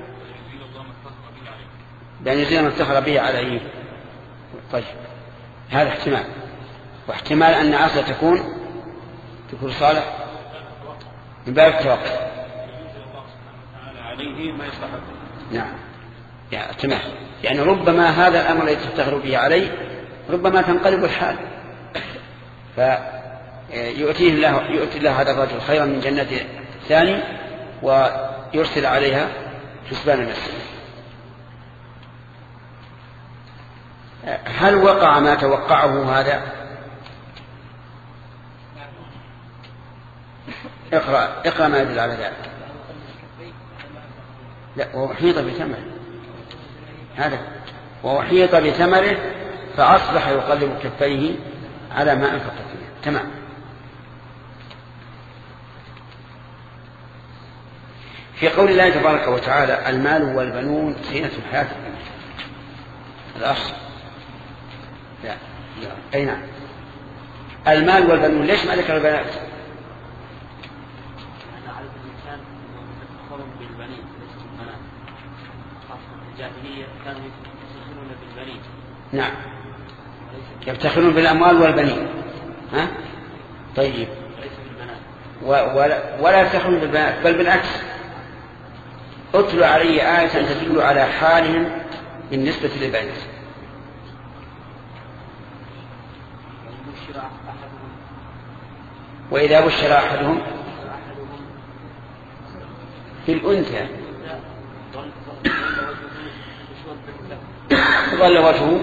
بأن يزيل ما افتخر به عليه. طيب هذا احتمال، واحتمال أن عصا تكون تكون صالح من باب التوقف عليه ما يستحق. نعم يعني احتمال، يعني ربما هذا الأمر الذي تفتخر به عليه ربما تنقلب الحال، فيؤتيه الله يؤتي الله هذا الرجل خيرا من جنة ثاني ويرسل عليها حسبان نفسه. هل وقع ما توقعه هذا؟ اقرأ اقرأ ما يدل على ذلك. لا وأحيط بثمره، هذا وأحيط بثمره فأصبح يقلب كفيه على ما أنفق فيه. تمام. في قول الله تبارك وتعالى المال والبنون زينة الحياة الدنيا، الأصل لا أي نعم المال والبنون، ليش ما ذكر البنات؟ أنا أعرف الإنسان يفتخرون بالبنين ليس بالبنات، خاصة في الجاهلية كانوا يفتخرون بالبنين. نعم يفتخرون بالأموال والبنين. ها؟ طيب ليس بالبنات. ولا, ولا يفتخرون بالبنات، بل بالعكس. اتل علي آية تدل على حالهم بالنسبة للبنات. وإذا بشر أحدهم بالأنثى ظل وجهه.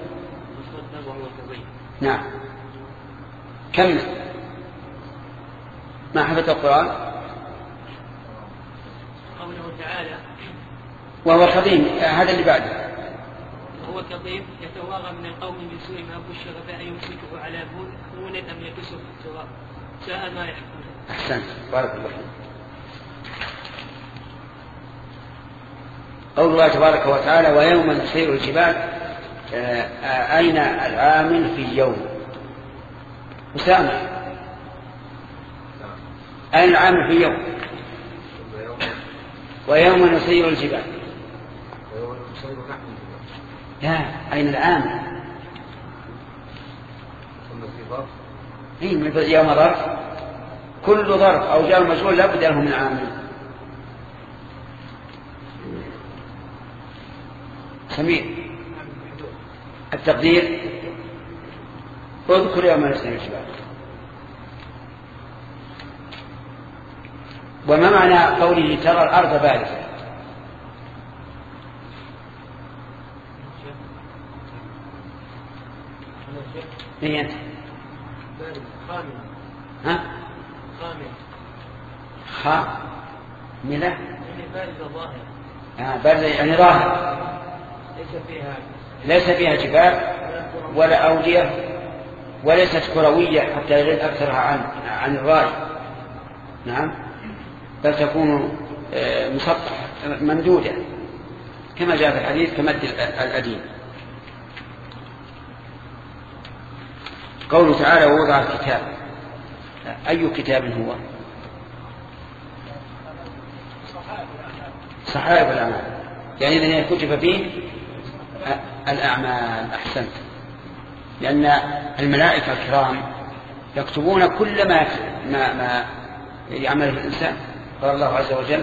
نعم كمل. ما حفظ القرآن. قوله تعالى وهو كظيم، هذا اللي بعده. وهو كظيم يتوارى من القوم من سوء ما بشر به يمسكه على هون أم يكسه في التراب ساء ما يحكمون. أحسنت بارك الله فيك. قول الله تبارك وتعالى ويوم نسير الجبال أين العامل في يوم أسامة أين العامل في يوم ويوم نسير الجبال لا أين العامل يوم ظرف كل ظرف أو جار مجهول لا بد له من عامل. سمير التقدير اذكر يوم نسير الجبال. وما معنى قوله ترى الأرض بارزة؟ مين أنت؟ ها؟ خاملة بارزة يعني ظاهرة ليس فيها جبال ولا أودية وليست كروية حتى يغيب أكثرها عن عن الراي. نعم بل تكون مسطحة ممدودة كما جاء في الحديث كمد الأديم. قوله تعالى ووضع الكتاب، أي كتاب هو؟ صحائف الأعمال، يعني إذن كتب فيه الأعمال. أحسنت، لأن الملائكة الكرام يكتبون كل ما ما, ما يعمله الإنسان. قال الله عز وجل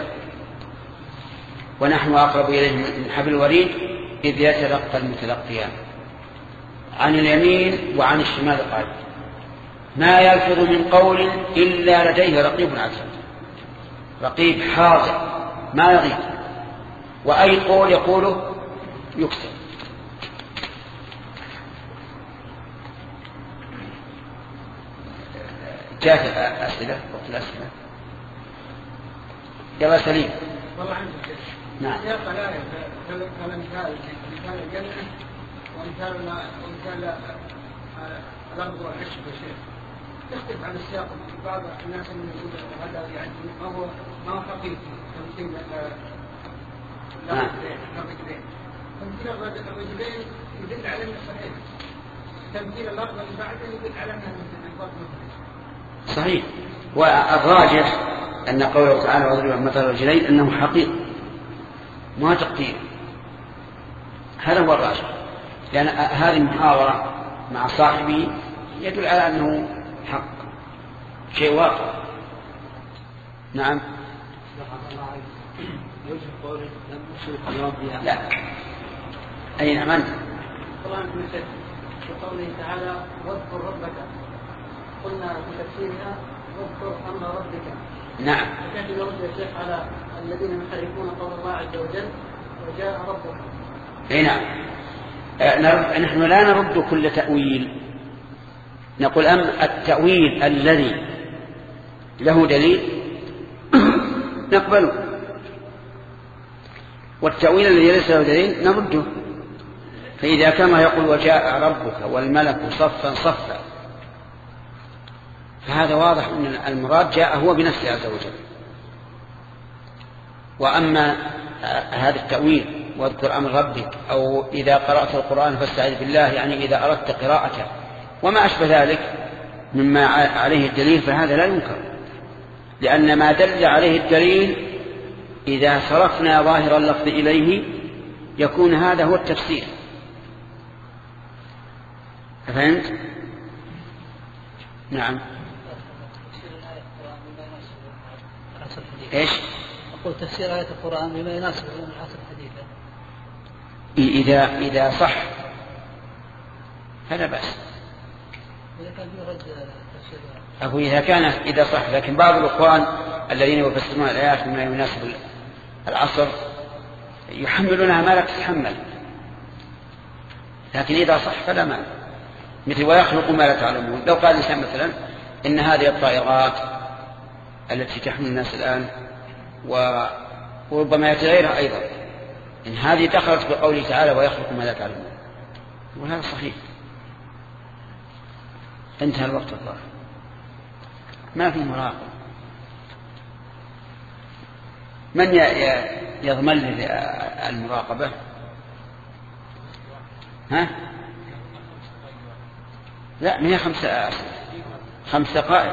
ونحن أقرب إليه من حبل الوريد إذ يتلقى المتلقيان عن اليمين وعن الشمال قال ما يلفظ من قول إلا لديه رقيب عتيد. رقيب حاضر ما يغيب، وأي قول يقوله يكتب. جاءت أسئلة وقت الأسئلة. يلا سليم. والله عندك. نعم. سياق الآية كالأمثال مثال الجنة وإن كان وإن كان الأرض والعشب يا شيخ تختلف عن السياق. بعض الناس من يقول هذا يعني ما هو ما هو حقيقي تمثيل الرجلين. تمثيل الرجلين يدل على أنه صحيح. تمثيل الأرض اللي بعده يدل على أنه مثل. صحيح. والراجح أن قوله تعالى واضرب مثل الرجلين أنه حقيقي ما تقدير. هذا هو الراجح، لأن هذه المحاورة مع صاحبه يدل على أنه حق، شيء واقع. نعم. لا. أين من؟ القرآن في قوله تعالى واذكر ربك، قلنا في تفسيرها واذكر أمر ربك. نعم. فكيف يرد يا شيخ على الذين يحرفون قول الله عز وجل وجاء ربك؟ اي نعم. آه نحن لا نرد كل تأويل، نقول أم التأويل الذي له دليل نقبله، والتأويل الذي ليس له دليل نرده. فإذا كما يقول وجاء ربك والملك صفا صفا فهذا واضح أن المراد جاء هو بنفسه عز وجل. وأما هذا التأويل واذكر أمر ربك أو إذا قرأت القرآن فاستعذ بالله يعني إذا أردت قراءته وما أشبه ذلك مما عليه الدليل فهذا لا ينكر، لأن ما دل عليه الدليل إذا صرفنا ظاهر اللفظ إليه يكون هذا هو التفسير. فهمت؟ نعم. ايش؟ أقول تفسير آية القرآن بما يناسب العصر الحديث إذا إذا صح فلا بأس. إذا كان يرد تفسير أقول إذا كان إذا صح، لكن بعض الإخوان الذين يفسرون الآيات بما يناسب العصر يحملونها ما لا تتحمل، لكن إذا صح فلا مانع. مثل ويخلق ما لا تعلمون، لو قال الإنسان مثلا إن هذه الطائرات التي تحمل الناس الآن وربما يتغيرها أيضا إن هذه دخلت بقوله تعالى ويخلق ما لا تعلمون، وهذا صحيح. انتهى الوقت الظاهر، ما في مراقبة. من يضمن لي المراقبة؟ ها؟ لا، ما هي خمسة خمس دقائق.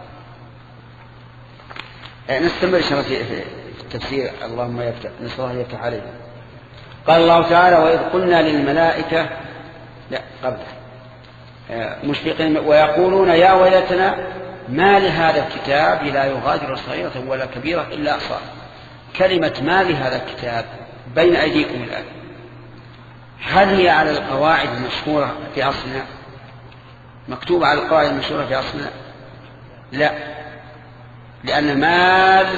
نستمر في التفسير. اللهم يفتح نسأل الله يفتح علينا. قال الله تعالى وإذ قلنا للملائكة لا قبل مشفقين ويقولون يا ويلتنا ما لهذا الكتاب لا يغادر صغيرة ولا كبيرة إلا أحصاها. كلمة ما لهذا الكتاب بين أيديكم الآن، هل هي على القواعد المشهورة في عصرنا؟ مكتوبة على القواعد المشهورة في عصرنا؟ لا، لأن مال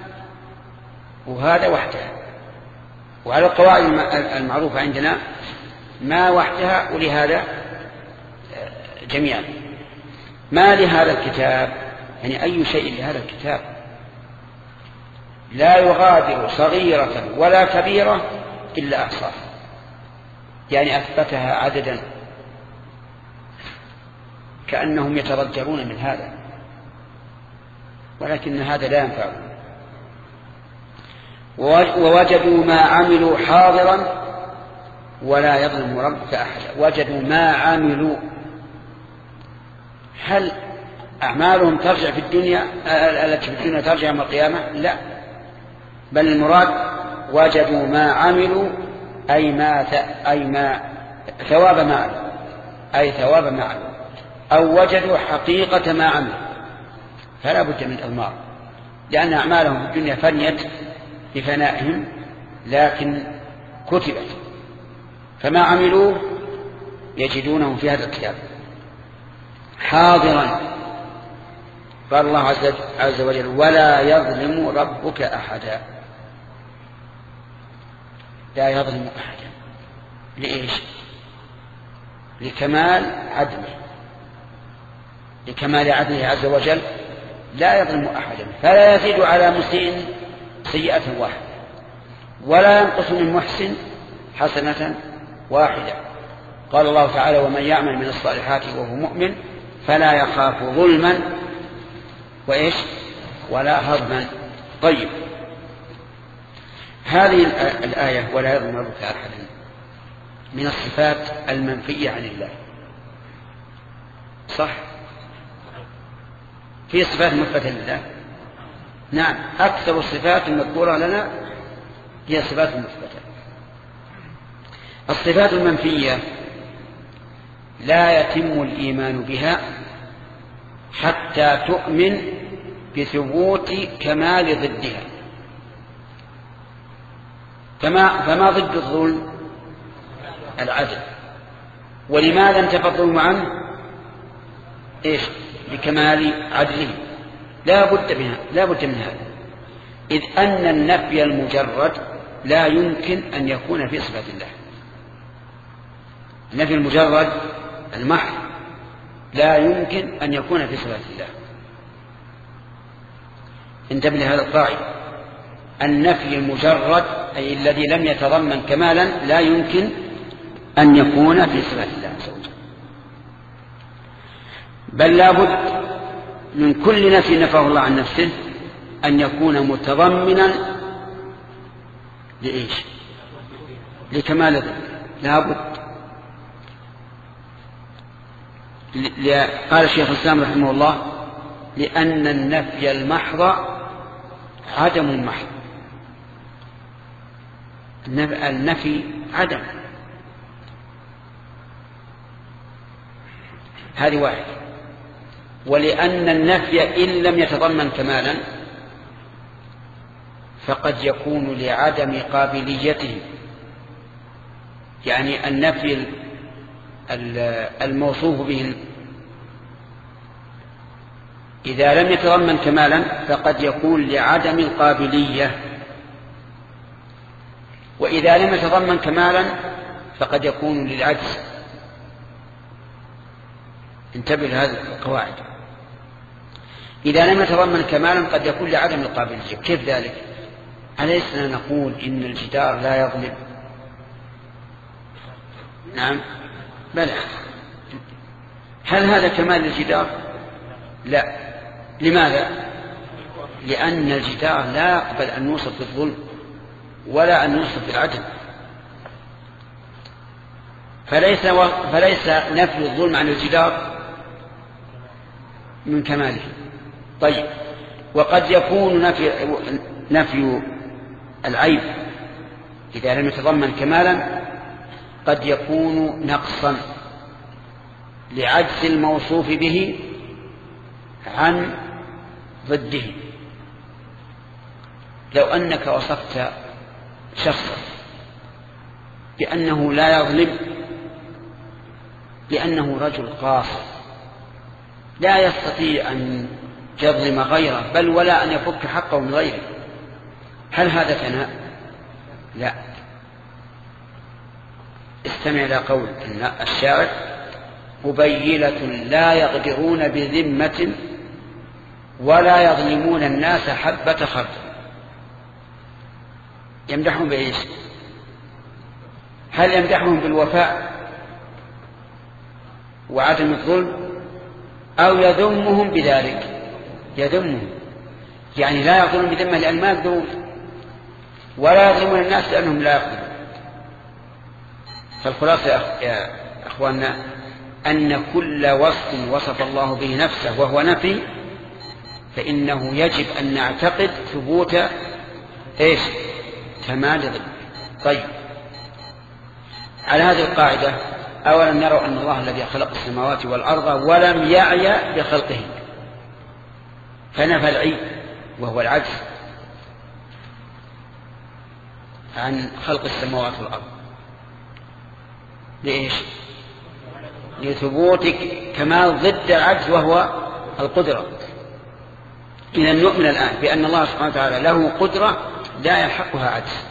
وهذا وحدها، وعلى القواعد المعروفة عندنا ما وحدها ولهذا جميعا. ما لهذا الكتاب يعني أي شيء لهذا الكتاب لا يغادر صغيرة ولا كبيرة إلا أحصاها، يعني أثبتها عددا، كأنهم يتضجرون من هذا، ولكن هذا لا ينفع. ووجدوا ما عملوا حاضرا ولا يظلم ربك أحدا. وجدوا ما عملوا، هل أعمالهم ترجع في الدنيا التي في الدنيا ترجع يوم القيامة؟ لا، بل المراد وجدوا ما عملوا أي ما أي ما ثواب ما عملوا، أي ثواب ما عملوا، أو وجدوا حقيقة ما عملوا، فلا بد من إضمار، لأن أعمالهم في الدنيا فنيت بفنائهم لكن كتبت، فما عملوا يجدونه في هذا الكتاب حاضرا. قال الله عز وجل ولا يظلم ربك أحدا. لا يظلم أحدا، لإيش؟ لكمال عدله، لكمال عدله عز وجل لا يظلم أحدا، فلا يزيد على مسيء سيئة واحدة ولا ينقص من محسن حسنة واحدة. قال الله تعالى ومن يعمل من الصالحات وهو مؤمن فلا يخاف ظلما وإيش ولا هضما. طيب هذه الآية ولا يظلم ربك أحدا من الصفات المنفية عن الله، صح؟ في صفات مثبتة لله؟ نعم، أكثر الصفات المذكورة لنا هي صفات مثبتة. الصفات المنفية لا يتم الإيمان بها حتى تؤمن بثبوت كمال ضدها. فما, فما ضد الظلم؟ العدل. ولماذا انتفى الظلم عنه؟ إيش؟ لكمال عدله. لا بد منها، لا بد من هذا، إذ أن النفي المجرد لا يمكن أن يكون في صفات الله. النفي المجرد المحض لا يمكن أن يكون في صفات الله. انتبه لهذا القاعدة، النفي المجرد أي الذي لم يتضمن كمالا لا يمكن أن يكون في صفات الله عز وجل، بل لا بد من كل نفي نفاه الله عن نفسه أن يكون متضمنا لإيش؟ لكمال ذلك، لا بد. قال الشيخ الإسلام رحمه الله لأن النفي المحض عدم محض. النفي عدم، هذه واحد. ولأن النفي إن لم يتضمن كمالا فقد يكون لعدم قابليته، يعني النفي الموصوف به إذا لم يتضمن كمالا فقد يكون لعدم القابلية، وإذا لم يتضمن كمالا فقد يكون للعجز. انتبه لهذه القواعد. إذا لم يتضمن كمالا قد يكون لعدم القابلية. كيف ذلك؟ أليسنا نقول إن الجدار لا يظلم؟ نعم بلى. هل هذا كمال الجدار؟ لا. لماذا؟ لأن الجدار لا يقبل أن يوصف بالظلم ولا أن يوصف بالعدل، فليس, و... فليس نفي الظلم عن الجدار من كماله. طيب، وقد يكون نفي, نفي العيب إذا لم يتضمن كمالا قد يكون نقصا لعجز الموصوف به عن ضده. لو أنك وصفت شخصا بأنه لا يظلم لأنه رجل قاصر لا يستطيع أن يظلم غيره بل ولا أن يفك حقه من غيره، هل هذا ثناء؟ لا. استمع إلى قول الشاعر قبيلة لا يغدرون بذمة ولا يظلمون الناس حبة خردل. يمدحهم بإيش؟ هل يمدحهم بالوفاء وعدم الظلم أو يذمهم بذلك؟ يذمهم، يعني لا يظلمون بذمة لأن ما يقدرون، ولا يظلمون الناس لأنهم لا يقدرون. فالخلاصة يا أخواننا أن كل وصف وصف الله به نفسه وهو نفي فإنه يجب أن نعتقد ثبوت إيش؟ كمال ضد. طيب، على هذه القاعدة أولا نرى أن الله الذي خلق السماوات والأرض ولم يعي بخلقه فنفى العيب وهو العجز عن خلق السماوات والأرض. لإيش؟ لثبوت كمال ضد العجز وهو القدرة. إذا نؤمن الآن بأن الله سبحانه وتعالى له قدرة لا يلحقها عجز.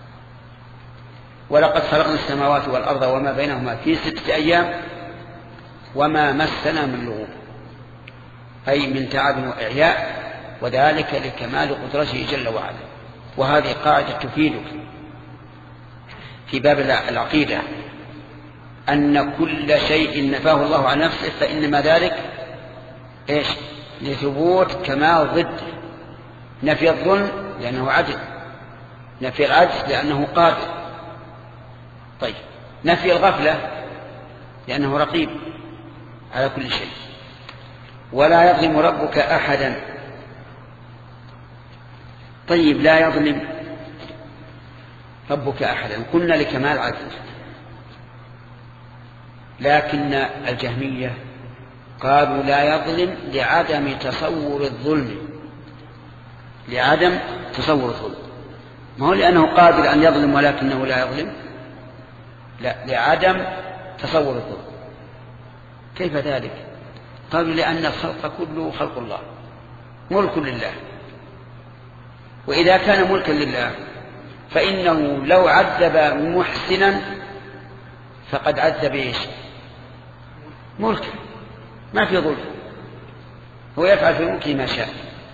ولقد خلقنا السماوات والأرض وما بينهما في ستة أيام وما مسنا من لغوب، أي من تعب وإعياء، وذلك لكمال قدرته جل وعلا. وهذه قاعدة تفيدك في باب العقيدة أن كل شيء نفاه الله عن نفسه فإنما ذلك إيش؟ لثبوت كمال ضده. نفي الظلم لأنه عدل، نفي العجز لأنه قادر. طيب نفي الغفلة لأنه رقيب على كل شيء. ولا يظلم ربك أحدا. طيب لا يظلم ربك أحدا قلنا لكمال عدله، لكن الجهمية قالوا لا يظلم لعدم تصور الظلم، لعدم تصور الظلم، ما هو لأنه قادر أن يظلم ولكنه لا يظلم، لا، لعدم تصور الظلم. كيف ذلك؟ قالوا لأن الخلق كله خلق الله، ملك لله، وإذا كان ملكا لله فإنه لو عذب محسنا فقد عذب إيش؟ ملكا، ما في ظلم، هو يفعل في ملكه ما شاء.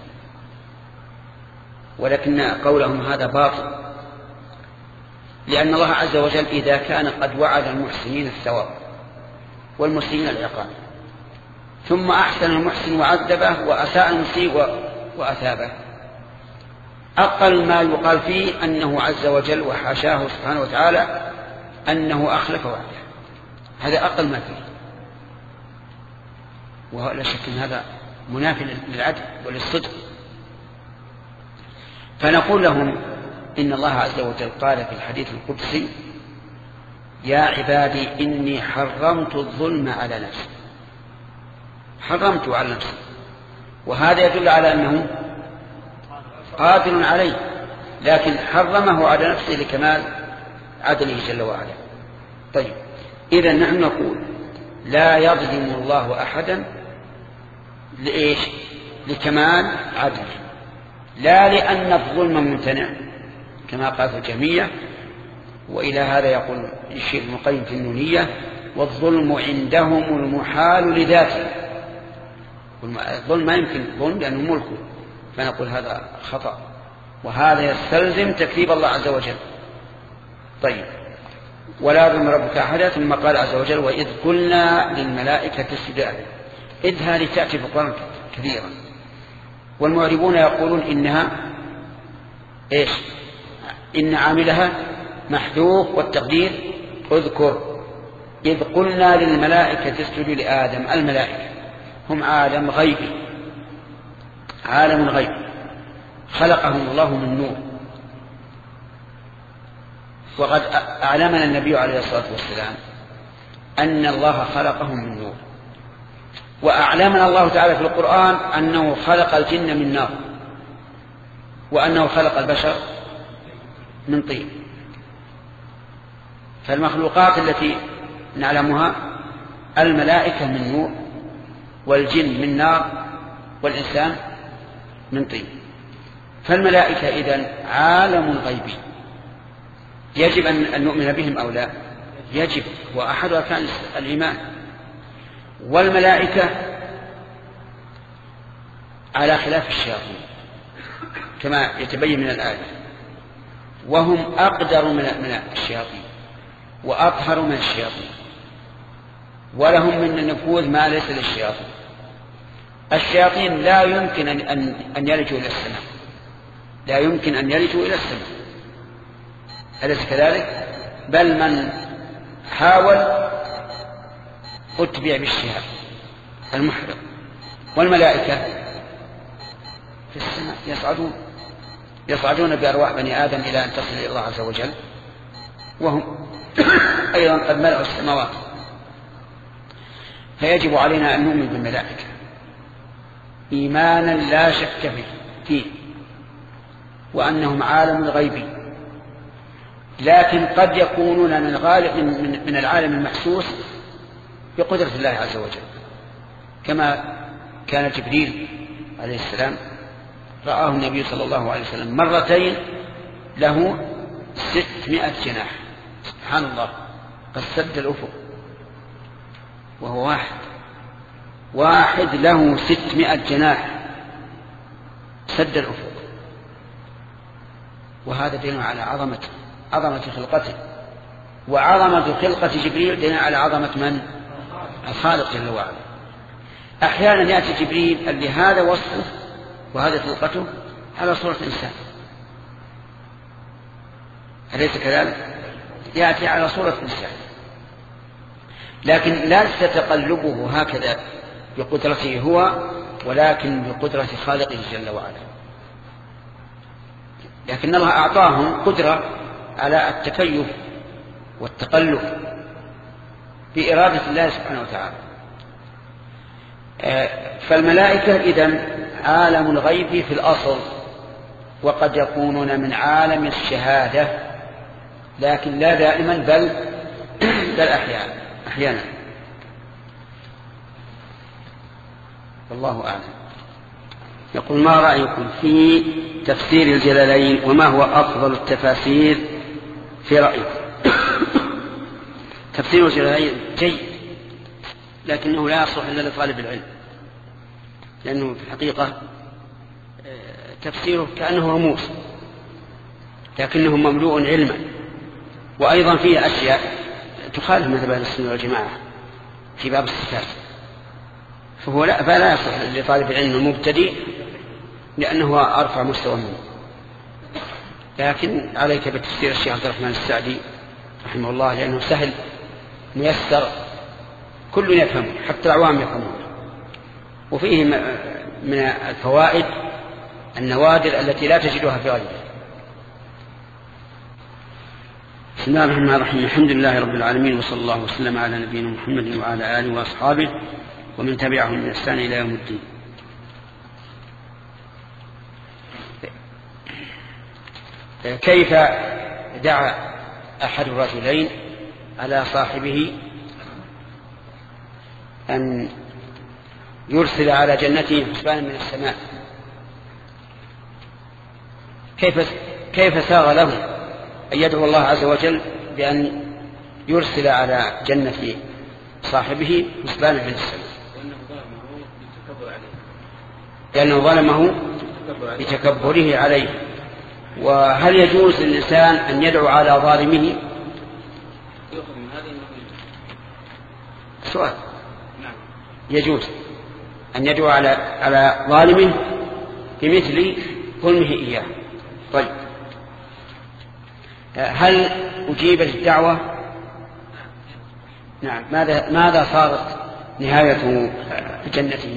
ولكن قولهم هذا باطل، لأن الله عز وجل إذا كان قد وعد المحسنين الثواب والمسيئين العقاب، ثم أحسن المحسن وعذبه وأساء المسيء وأثابه، أقل ما يقال فيه أنه عز وجل وحاشاه سبحانه وتعالى أنه أخلف وعده، هذا أقل ما فيه، ولا شك أن هذا منافي للعدل وللصدق. فنقول لهم إن الله عز وجل قال في الحديث القدسي: يا عبادي إني حرمت الظلم على نفسي، حرمت على نفسي، وهذا يدل على أنه قادر عليه، لكن حرمه على نفسه لكمال عدله جل وعلا. طيب إذن نحن نقول لا يظلم الله أحدا لإيش؟ لكمال عدله، لا لأن الظلم ممتنع كما قالت الجهمية. وإلى هذا يقول الشيخ ابن القيم في النونية: والظلم عندهم المحال لذاته. الظلم ما يمكن ظلم لأنه ملكه، فنقول هذا خطأ، وهذا يستلزم تكذيب الله عز وجل. طيب ولا يظلم ربك أحدا، ثم قال عز وجل: وإذ قلنا للملائكة اسجدوا آدم. إذ هذه تأتي في القرآن كثيرا، والمعربون يقولون إنها إيش؟ إن عاملها محذوف، والتقدير اذكر إذ قلنا للملائكة اسجدوا لآدم. الملائكة هم عالم غيبي، عالم غيب خلقهم الله من نور، وقد أعلمنا النبي عليه الصلاة والسلام أن الله خلقهم من نور، وأعلمنا الله تعالى في القرآن أنه خلق الجن من نار، وأنه خلق البشر من طين. فالمخلوقات التي نعلمها الملائكة من نور، والجن من نار، والإنسان من طين. فالملائكة إذن عالم غيبي يجب أن نؤمن بهم أو لا؟ يجب، وأحد أركان الإيمان. والملائكة على خلاف الشياطين كما يتبين من الآية، وهم أقدر من الشياطين وأطهر من الشياطين، ولهم من النفوذ ما ليس للشياطين. الشياطين لا يمكن أن يلجوا إلى السماء، لا يمكن أن يلجوا إلى السماء، أليس كذلك؟ بل من حاول أتبع بالشهاب المحرق. والملائكة في السماء يصعدون يصعدون بأرواح بني آدم إلى أن تصل إلى الله عز وجل، وهم أيضا قد ملأوا السماوات. فيجب علينا أن نؤمن بالملائكة إيمانا لا شك فيه، وأنهم عالم غيبي، لكن قد يكونون من, غالب من, من العالم المحسوس بقدرة الله عز وجل، كما كان جبريل عليه السلام رآه النبي صلى الله عليه وسلم مرتين له ستمائة جناح، سبحان الله، قد سد الأفق، وهو واحد واحد له ستمائة جناح سد الأفق. وهذا دليل على عظمة عظمة خلقته وعظمة خلقة جبريل دليل على عظمة من؟ الخالق جل وعلا. أحيانا يأتي جبريل اللي هذا وصفه وهذا خلقته على صورة إنسان، أليس كذلك؟ يأتي على صورة إنسان، لكن ليس تقلبه هكذا بقدرته هو، ولكن بقدرة خالقه جل وعلا. لكن الله أعطاهم قدرة على التكيف والتقلب بإرادة الله سبحانه وتعالى. فالملائكة إذن عالم الغيب في الأصل، وقد يكونون من عالم الشهادة، لكن لا دائما بل بل أحيانا أحيانا والله أعلم. يقول: ما رأيكم في تفسير الجلالين، وما هو أفضل التفاسير في رأيكم؟ تفسير الجلالين جيد، لكنه لا يصلح إلا لطالب العلم، لأنه في الحقيقة تفسيره كأنه رموز، لكنه مملوء علما، وأيضا فيه أشياء تخالف مذهب أهل السنة والجماعة في باب الصفات، فهو لا فلا يصلح لطالب العلم المبتدئ، لأنه أرفع مستوى منه. لكن عليك بتفسير الشيخ عبد الرحمن السعدي رحمه الله، لأنه سهل ميسر، كل يفهم حتى العوام يفهمون، وفيه من الفوائد النوادر التي لا تجدها في غيره. بسم الله الرحمن الرحيم. الحمد لله رب العالمين، وصلى الله وسلم على نبينا محمد وعلى آله وأصحابه ومن تبعهم بإحسان إلى يوم الدين. كيف دعا أحد الرجلين على صاحبه أن يرسل على جنته حسبانا من السماء؟ كيف كيف ساغ له أن يدعو الله عز وجل بأن يرسل على جنة صاحبه حسبانا من السماء؟ لأنه ظلمه بتكبره عليه. وهل يجوز للإنسان أن يدعو على ظالمه؟ سؤال. يجوز أن يدعو على على ظالمه بمثل ظلمه إياه. طيب، هل أجيبت الدعوة؟ نعم. ماذا ماذا صارت نهاية جنته؟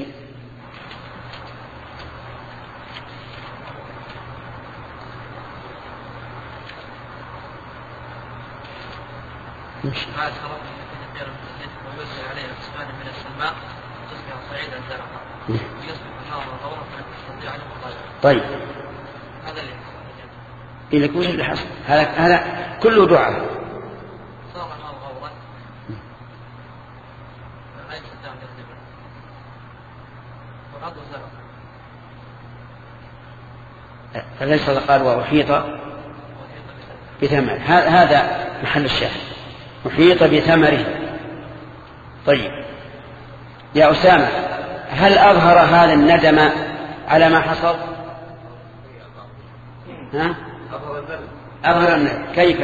بعد خراب كثير من الزيت ويوزع عليه حسبانا من السماء تصبح صعيدا زرقا ويصبح النار غورا فتستطيع ان تطلع. طيب، هذا اللي إذا كنت اللي حصل هذا هذا كله دعاء. صار النار غورا لا يستطيع ان يغلبه والارض زرقا. فليس قال وأحيط بثمره، هذا محل الشاهد، أحيط بثمره. طيب يا أسامة، هل أظهر هذا الندم على ما حصل؟ ها؟ أظهر الندم. كيف؟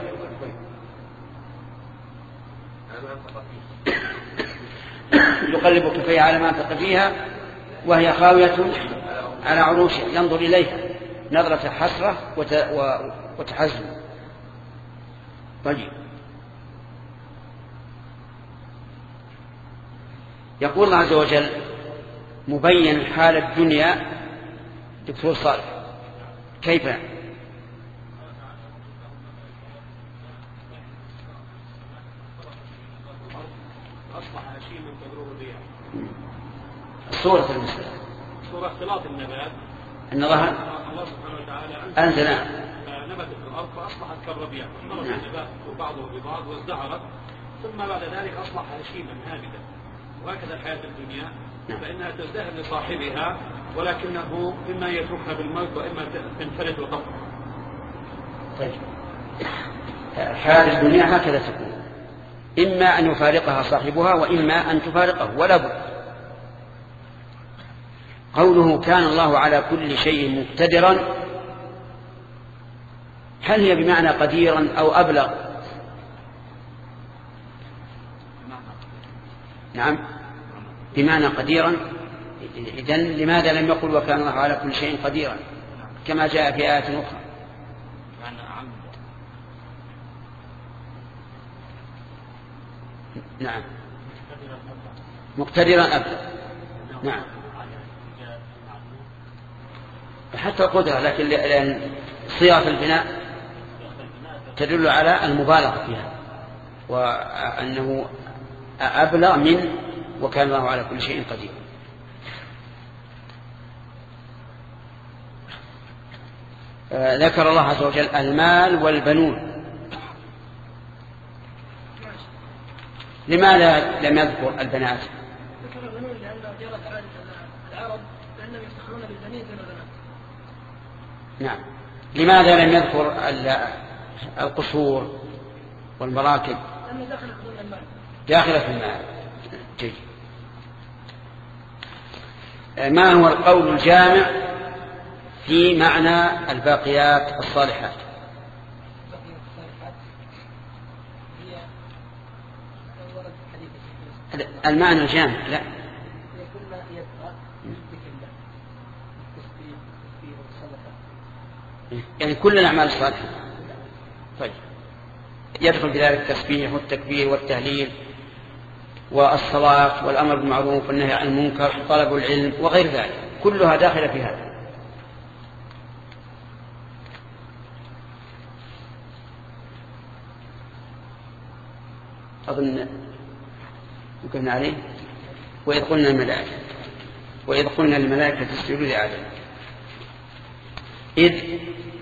يقلب كفيه على ما انفق فيها وهي خاوية على عروشها، ينظر إليها نظرة حسرة وتحزن. طيب، يقول الله عز وجل مبين حال الدنيا. دكتور صالح، كيف؟ أصبح هشيما تدور الرياح. صورة المسألة صورة اختلاط النبات، أن الله الله سبحانه وتعالى أنزل نبتت في الأرض فأصبحت كالربيع، مرض النبات بعضه ببعض وازدهرت، ثم بعد ذلك أصبح هشيما هامدا. وهكذا الحياة الدنيا، فإنها تزدهر لصاحبها، ولكنه إما يتركها بالموت وإما تنفرد وتطلق. طيب، حياة الدنيا هكذا تكون، إما أن يفارقها صاحبها وإما أن تفارقه، ولا بد. قوله كان الله على كل شيء مقتدرا، هل هي بمعنى قديرا أو أبلغ؟ نعم بمعنى قديرا. إذن لماذا لم يقل وكان الله على كل شيء قديرا كما جاء في آية أخرى؟ نعم مقتدرا أبدا. نعم حتى القدرة، لكن لأن صيغة البناء تدل على المبالغة فيها وأنه أبلغ من وكان الله على كل شيء قدير. ذكر الله عز وجل المال والبنون. لماذا لم يذكر البنات؟ ذكر البنون لأن جرت عادة العرب لأنهم يفتخرون بالبنين دون البنات. نعم. لماذا لم يذكر القصور والمراكب؟ لأنه داخل في المال. داخل في المال. جيد. ما هو القول الجامع في معنى الباقيات الصالحات؟ المعنى الجامع لا يعني كل الأعمال الصالحة. طيب يدخل في ذلك التسبيح والتكبير والتهليل والصلاة والأمر بالمعروف والنهي عن المنكر طلب العلم وغير ذلك، كلها داخلة في هذا. أظن وقفنا عليه. وإذ قلنا الملائكة وإذ قلنا الملائكة تسجدوا لآدم. إذ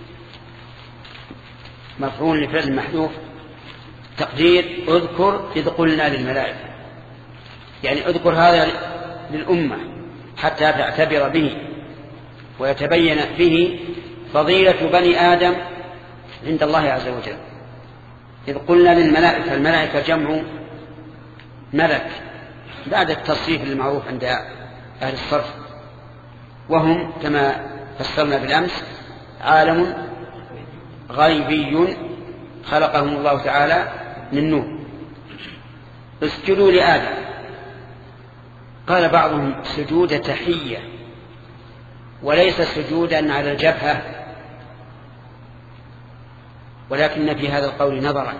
مفعول لفعل محذوف تقدير اذكر إذ قلنا للملائكة، يعني اذكر هذا للأمة حتى تعتبر به ويتبين به فضيلة بني آدم عند الله عز وجل. إذ قلنا للملائكة، الملائكة جمع ملك بعد التصريف المعروف عند أهل الصرف، وهم كما فسرنا بالأمس عالم غيبي خلقهم الله تعالى من نور. اسجدوا لآدم، قال بعضهم سجود تحية وليس سجودا على الجبهة، ولكن في هذا القول نظرا،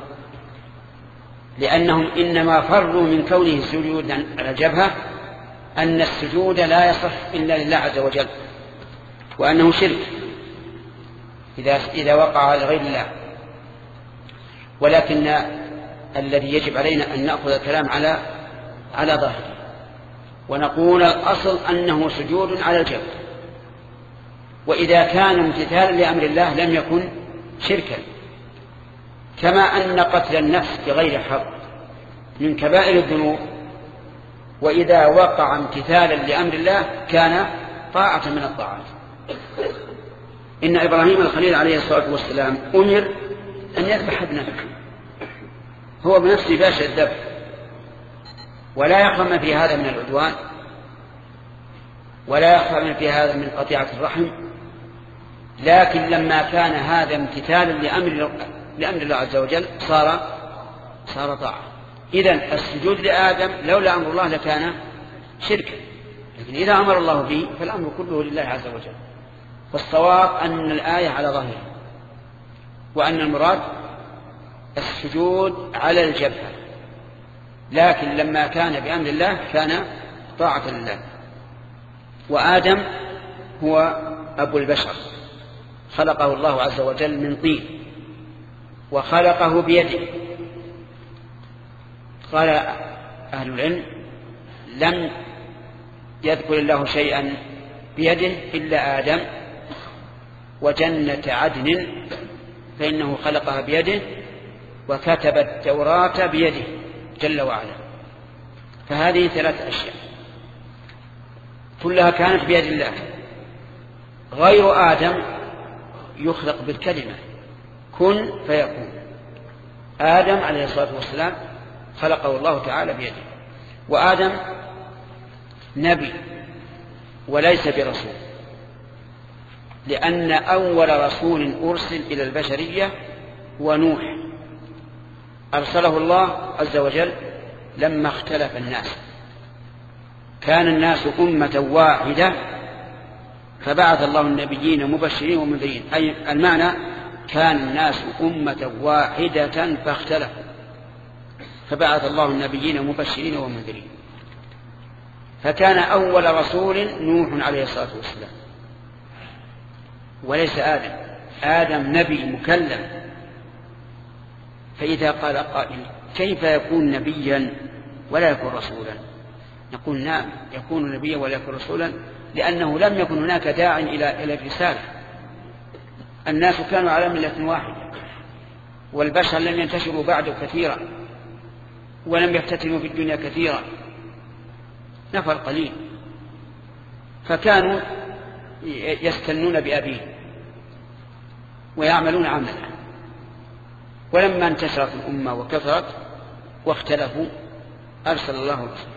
لأنهم إنما فروا من كونه سجودا على الجبهة أن السجود لا يصح إلا لله عز وجل، وأنه شرك إذا, إذا وقع لغير الله. ولكن الذي يجب علينا أن نأخذ الكلام على على ظاهره ونقول الأصل أنه سجود على الجبهة، وإذا كان امتثالا لأمر الله لم يكن شركا، كما أن قتل النفس بغير حق من كبائر الذنوب، وإذا وقع امتثالا لأمر الله كان طاعة من الطاعات. إن إبراهيم الخليل عليه الصلاة والسلام أمر أن يذبح ابنه، هو بنفسه باشر الذبح ولا يخرم في هذا من العدوان ولا يخرم في هذا من قطيعة الرحم، لكن لما كان هذا امتثالا لأمر لأمر الله عز وجل صار صار طاعة. إذن السجود لآدم لولا أمر الله لكان شركا، لكن إذا أمر الله به فالأمر كله لله عز وجل. والصواب أن الآية على ظاهرها، وأن المراد السجود على الجبهة، لكن لما كان بأمر الله كان طاعة لله. وآدم هو أبو البشر، خلقه الله عز وجل من طين وخلقه بيده. قال أهل العلم لم يذكر الله شيئا بيده إلا آدم وجنة عدن فإنه خلقها بيده وكتب التوراة بيده جل وعلا. فهذه ثلاث أشياء كلها كانت بيد الله. غير آدم يخلق بالكلمة كن فيكون. آدم عليه الصلاة والسلام خلقه الله تعالى بيده، وآدم نبي وليس برسول، لأن أول رسول أرسل إلى البشرية هو نوح، أرسله الله عز وجل لما اختلف الناس كان الناس أمة واحدة فبعث الله النبيين مبشرين ومنذرين، أي المعنى كان الناس أمة واحدة فاختلفوا فبعث الله النبيين مبشرين ومنذرين. فكان أول رسول نوح عليه الصلاة والسلام وليس آدم. آدم نبي مكلم. فإذا قال قائل كيف يكون نبيا ولا يكون رسولا؟ نقول نعم، يكون نبيا ولا يكون رسولا لأنه لم يكن هناك داع إلى إلى الرسالة. الناس كانوا على ملة واحدة والبشر لم ينتشروا بعد كثيرا ولم يفتتنوا في الدنيا كثيرا، نفر قليل، فكانوا يستنون بأبيهم ويعملون عملا. ولما انتشرت الأمة وكثرت واختلفوا أرسل الله رسولا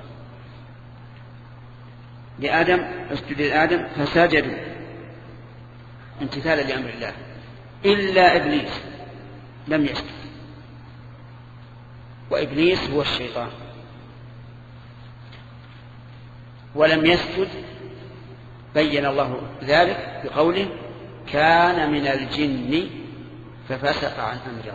لآدم اسجد لآدم فسجدوا امتثالا لأمر الله إلا إبليس لم يسجد، وإبليس هو الشيطان ولم يسجد. بين الله ذلك بقوله كان من الجن ففسق عن أمر ربه.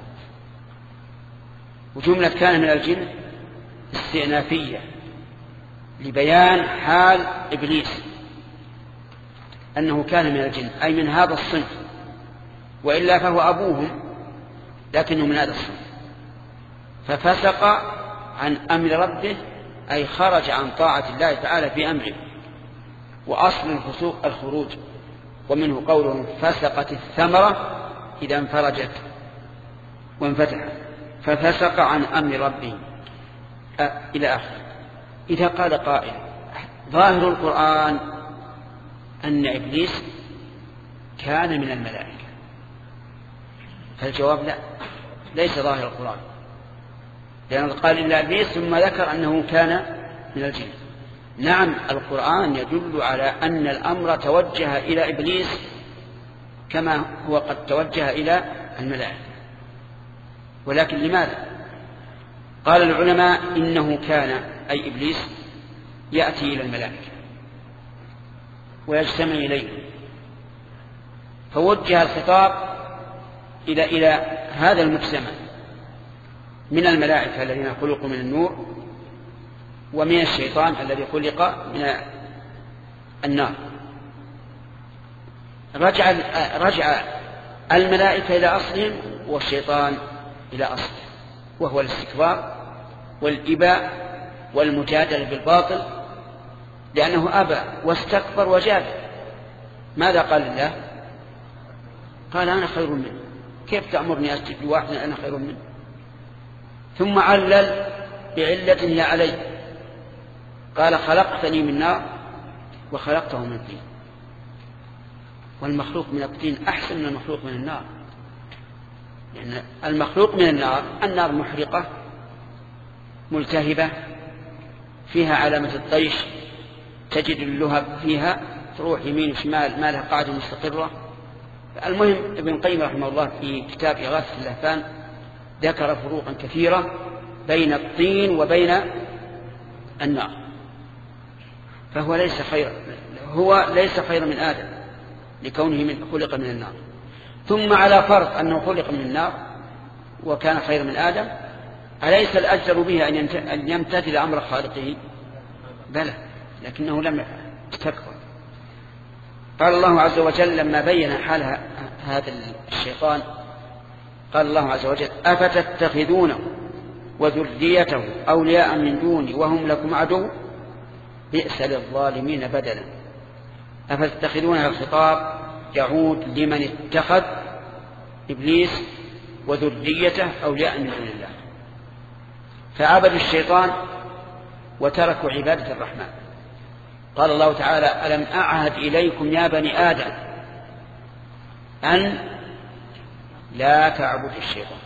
وجملة كان من الجن استئنافية لبيان حال إبليس أنه كان من الجن أي من هذا الصنف، وإلا فهو أبوهم لكنه من هذا الصنف. ففسق عن أمر ربه أي خرج عن طاعة الله تعالى في أمره. وأصل الفسوق الخروج، ومنه قوله فسقت الثمرة إذا انفرجت وانفتحت، ففسق عن أمر ربه أه إلى آخر. إذا قال قائل ظاهر القرآن أن إبليس كان من الملائكة، فالجواب لا، ليس ظاهر القرآن، لأنه قال إلا إبليس ثم ذكر أنه كان من الجن. نعم القرآن يدل على أن الأمر توجه إلى إبليس كما هو قد توجه إلى الملائكة، ولكن لماذا؟ قال العلماء إنه كان أي إبليس يأتي إلى الملائكة ويجتمع إليه، فوجه الخطاب إلى إلى هذا المجتمع من الملائكة الذين خلقوا من النور ومن الشيطان الذي خلق من النار. رجع رجع الملائكة إلى أصلهم والشيطان إلى أصله، وهو الاستكبار والإباء والمجادلة بالباطل، لأنه أبى واستكبر وجادل. ماذا قال الله؟ قال أنا خير منه، كيف تأمرني أسجد لواحد أنا خير منه؟ ثم علل بعلة هي علي، قال خلقتني من نار وخلقته من طين، والمخلوق من الطين أحسن من المخلوق من النار، لأن يعني المخلوق من النار النار محرقة ملتهبة فيها علامة الطيش، تجد اللهب فيها تروح يمين وشمال ما لها قاعدة مستقرة. المهم ابن القيم رحمه الله في كتاب إغاثة اللهفان ذكر فروقا كثيرة بين الطين وبين النار، فهو ليس خير هو ليس خير من آدم لكونه من خلق من النار. ثم على فرض أنه خلق من النار وكان خير من آدم، أليس الأجدر به أن يمتثل أمر خالقه؟ بلى، لكنه لم يستكبر. قال الله عز وجل لما بين حال هذا الشيطان قال الله عز وجل أفتتخذونه وذريته أولياء من دوني وهم لكم عدو بئس للظالمين بدلا. أفتتخذونه الخطاب يعود لمن اتخذ إبليس وذريته أولياء من دون الله، فعبدوا الشيطان وتركوا عبادة الرحمن. قال الله تعالى ألم أعهد إليكم يا بني آدم أن لا تعبدوا الشيطان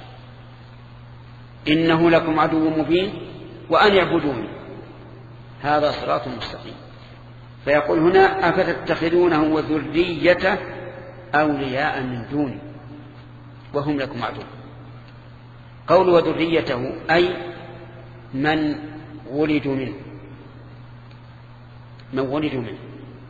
إنه لكم عدو مبين وأن يعبدوني هذا صراط مستقيم. فيقول هنا أفتتخذونه وذريته أولياء من دوني وهم لكم عدو. قول وذريته أي من ولدوا منه، من ولدوا منه.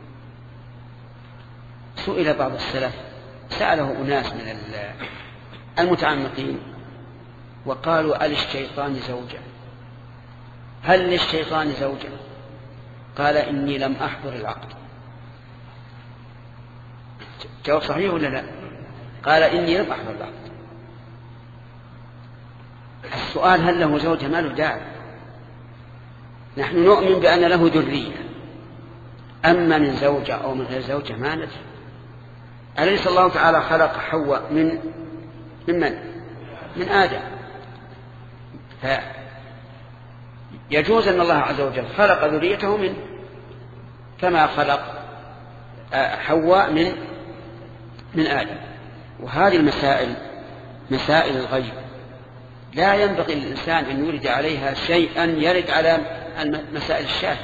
سئل بعض السلف، سأله أناس من المتعمقين وقالوا: أللشيطان زوجة؟ هل للشيطان زوجة؟ قال: إني لم أحضر العقد. جواب صحيح ولا لا؟ قال: إني لم أحضر العقد. السؤال هل له زوجة ما له داعي. نحن نؤمن بأن له ذرية، أما من زوجة أو من غير زوجة ما ندري. أليس الله تعالى خلق حواء من من من؟ من آدم. فيجوز أن الله عز وجل خلق ذريته منه كما خلق حواء من من آدم. وهذه المسائل مسائل الغيب لا ينبغي للإنسان أن يرد عليها شيئا يرد على مسائل الشاهد،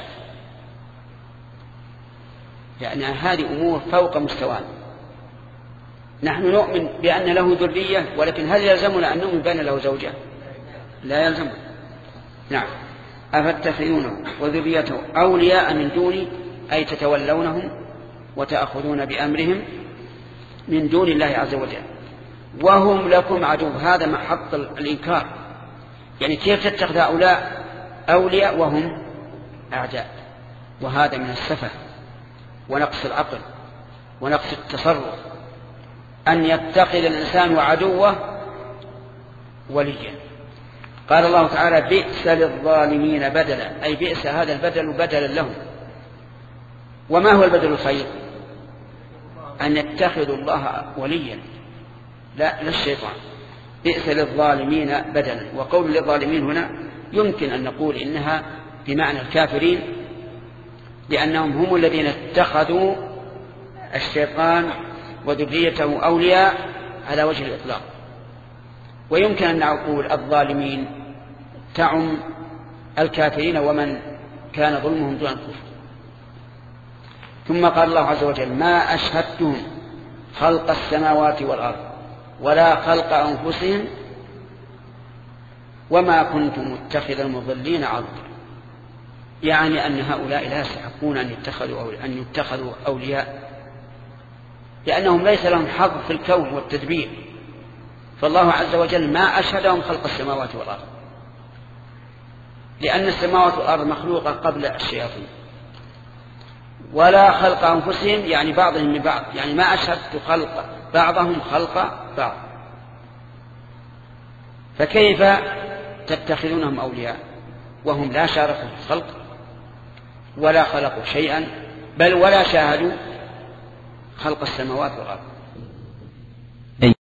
لأن يعني هذه أمور فوق مستوانا. نحن نؤمن بأن له ذرية، ولكن هل يلزمنا أن نؤمن بأن له زوجة؟ لا يلزمنا. نعم. أفتتخذونه وذريته أولياء من دوني، أي تتولونهم وتأخذون بأمرهم من دون الله عز وجل، وهم لكم عدو. هذا محط الإنكار، يعني كيف تتخذ هؤلاء أولياء وهم أعداء؟ وهذا من السفه ونقص العقل ونقص التصرف، أن يتخذ الإنسان عدوه وليا. قال الله تعالى: بئس للظالمين بدلا، أي بئس هذا البدل بدلا لهم. وما هو البدل الخير؟ أن يتخذوا الله وليا، لا للشيطان. بئس للظالمين بدلا. وقول للظالمين هنا يمكن أن نقول إنها بمعنى الكافرين، لأنهم هم الذين اتخذوا الشيطان وذريته أولياء على وجه الإطلاق. ويمكن أن نقول الظالمين تعم الكافرين ومن كان ظلمهم دون الكفر. ثم قال الله عز وجل: ما أشهدتهم خلق السماوات والأرض ولا خلق أنفسهم وما كنت متخذ المضلين عضدا. يعني أن هؤلاء لا يستحقون أن يتخذوا أولياء, أن يتخذوا أولياء لأنهم ليس لهم حظ في الكون والتدبير. فالله عز وجل ما أشهدهم خلق السماوات والأرض، لأن السماوات والأرض مخلوقة قبل الشياطين. ولا خلق أنفسهم، يعني بعضهم من بعض، يعني ما أشهدت خلق بعضهم خلق بعض. فكيف تتخذونهم أولياء وهم لا شاركوا في الخلق ولا خلقوا شيئا، بل ولا شاهدوا خلق السماوات والأرض؟